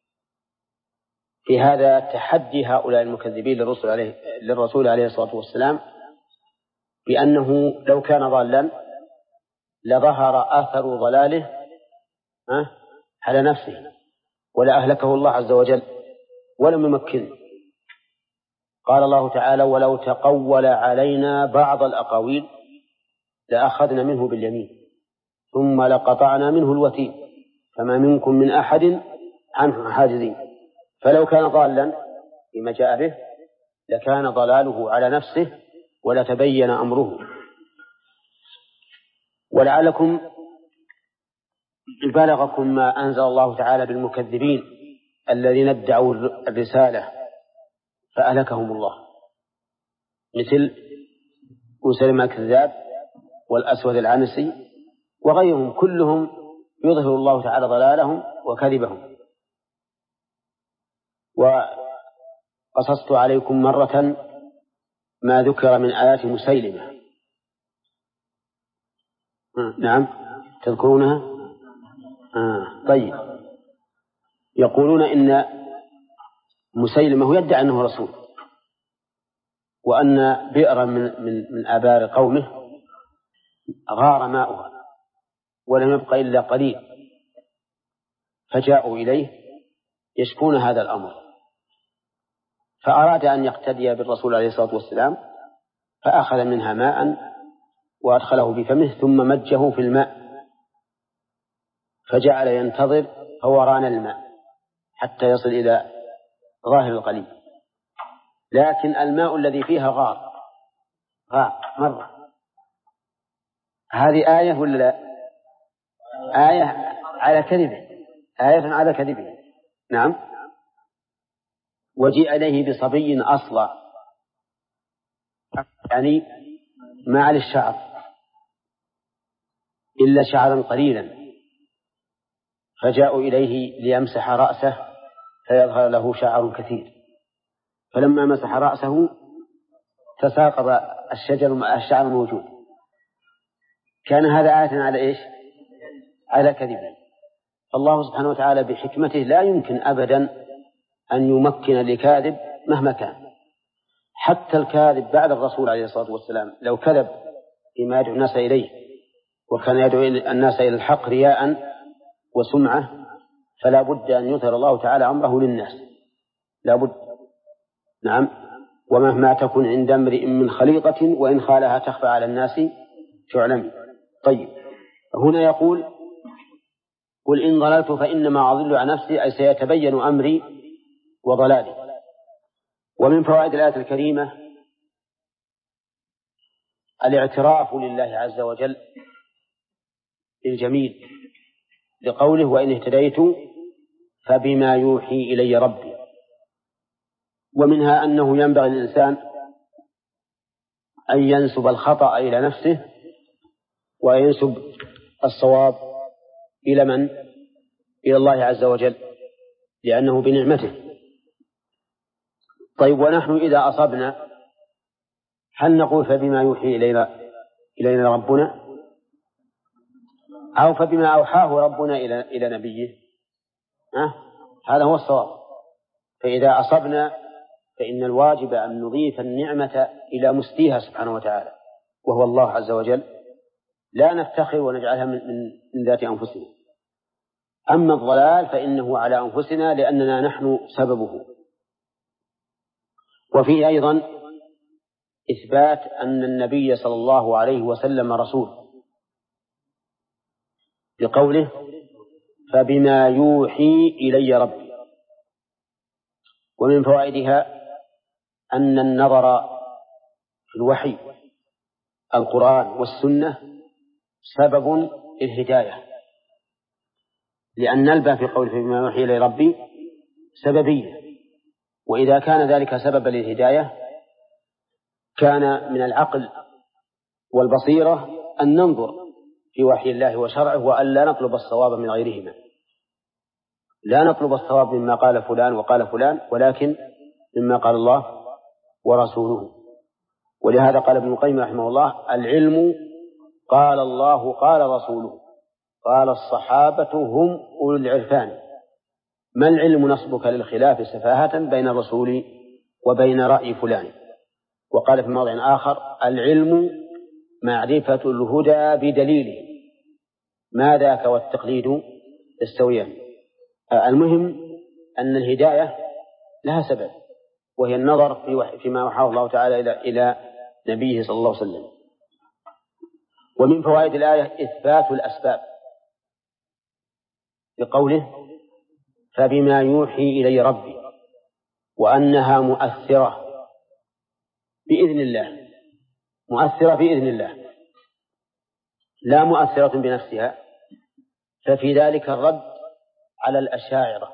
في هذا تحدي هؤلاء المكذبين للرسول عليه الصلاة والسلام بأنه لو كان ضالا لظهر أثر ضلاله على نفسه ولا أهلكه الله عز وجل ولم يمكنه. قال الله تعالى: ولو تقول علينا بعض الأقاويل لأخذنا منه باليمين ثم لقطعنا منه الوتين فما منكم من أحد عنه حاجزين. فلو كان ضالا بما جاء به لكان ضلاله على نفسه ولتبين أمره. ولعلكم بلغكم ما أنزل الله تعالى بالمكذبين الذين ادعوا الرسالة فأهلكهم الله، مثل مسيلمة الكذاب والأسود العنسي وغيرهم، كلهم يظهر الله تعالى ضلالهم وكذبهم. وقصصت عليكم مرة ما ذكر من آيات مسيلمة. نعم، تذكرونها؟ طيب، يقولون إن مسيلمة يدعي أنه رسول، وأن بئرا من آبار قومه غار ماؤها ولم يبق إلا قليل، فجاءوا إليه يشكون هذا الأمر، فأراد أن يقتدي بالرسول عليه الصلاة والسلام فأخذ منها ماء وأدخله بفمه ثم مجه في الماء فجعل ينتظر فوران الماء حتى يصل إلى ظاهر القليل، لكن الماء الذي فيها غار مرة. هذه آية ولا لا؟ آية على كذبه، آية على كذبه. نعم، وجيء إليه بصبي أصلع يعني ما على الشعر إلا شعرا قليلا، فجاءوا إليه ليمسح رأسه فيظهر له شعر كثير، فلما مسح رأسه تساقط الشعر الموجود. كان هذا آية على إيش؟ على كذبه. الله سبحانه وتعالى بحكمته لا يمكن أبدا أن يمكن لكاذب مهما كان، حتى الكاذب بعد الرسول عليه الصلاة والسلام لو كذب فيما يدعو الناس إليه وكان يدعو الناس إلى الحق رياء وسمعة فلا بد أن يظهر الله تعالى أمره للناس، لا بد. نعم. ومهما تكن عند امرئ من خليقة وإن خالها تخفى على الناس تعلم. طيب، هنا يقول قل إن ضللت فإنما أضل عن نفسي، أي سيتبين أمري وضلالي. ومن فوائد الآية الكريمة الاعتراف لله عز وجل بالجميل لقوله وإن اهتديت فبما يوحي إلي ربي. ومنها أنه ينبغي للإنسان أن ينسب الخطأ إلى نفسه وينسب الصواب إلى من؟ إلى الله عز وجل، لأنه بنعمته. طيب، ونحن إذا أصبنا هل نقول فبما يوحي إلينا ربنا، أو فبما أوحاه ربنا إلى نبيه؟ هذا هو الصواب. فإذا أصبنا فإن الواجب أن نضيف النعمة إلى مسديها سبحانه وتعالى وهو الله عز وجل، لا نفتخر ونجعلها من ذات أنفسنا. أما الضلال فإنه على أنفسنا لأننا نحن سببه. وفيه أيضا إثبات أن النبي صلى الله عليه وسلم رسول بقوله فبما يوحي إلي ربي. ومن فوائدها أن النظر في الوحي القرآن والسنة سبب الهداية، لأن نلبى في قوله فبما يوحي إلي ربي سببية، وإذا كان ذلك سببا للهداية كان من العقل والبصيرة أن ننظر في وحي الله وشرعه وأن لا نطلب الصواب من غيرهما. لا نطلب الصواب مما قال فلان وقال فلان، ولكن مما قال الله ورسوله. ولهذا قال ابن القيم رحمه الله العلم قال الله قال رسوله قال الصحابة هم أولو العرفان، ما العلم نصبك للخلاف سفاهة بين الرسول وبين رأي فلان. وقال في موضع آخر العلم معرفة الهدى بدليله، ما ذاك والتقليد يستويان. المهم أن الهداية لها سبب، وهي النظر فيما أوحاه الله تعالى إلى نبيه صلى الله عليه وسلم. ومن فوائد الآية إثبات الأسباب بقوله فبما يوحي إلي ربي، وأنها مؤثرة بإذن الله، مؤثرة بإذن الله لا مؤثرة بنفسها. ففي ذلك الرد على الأشاعرة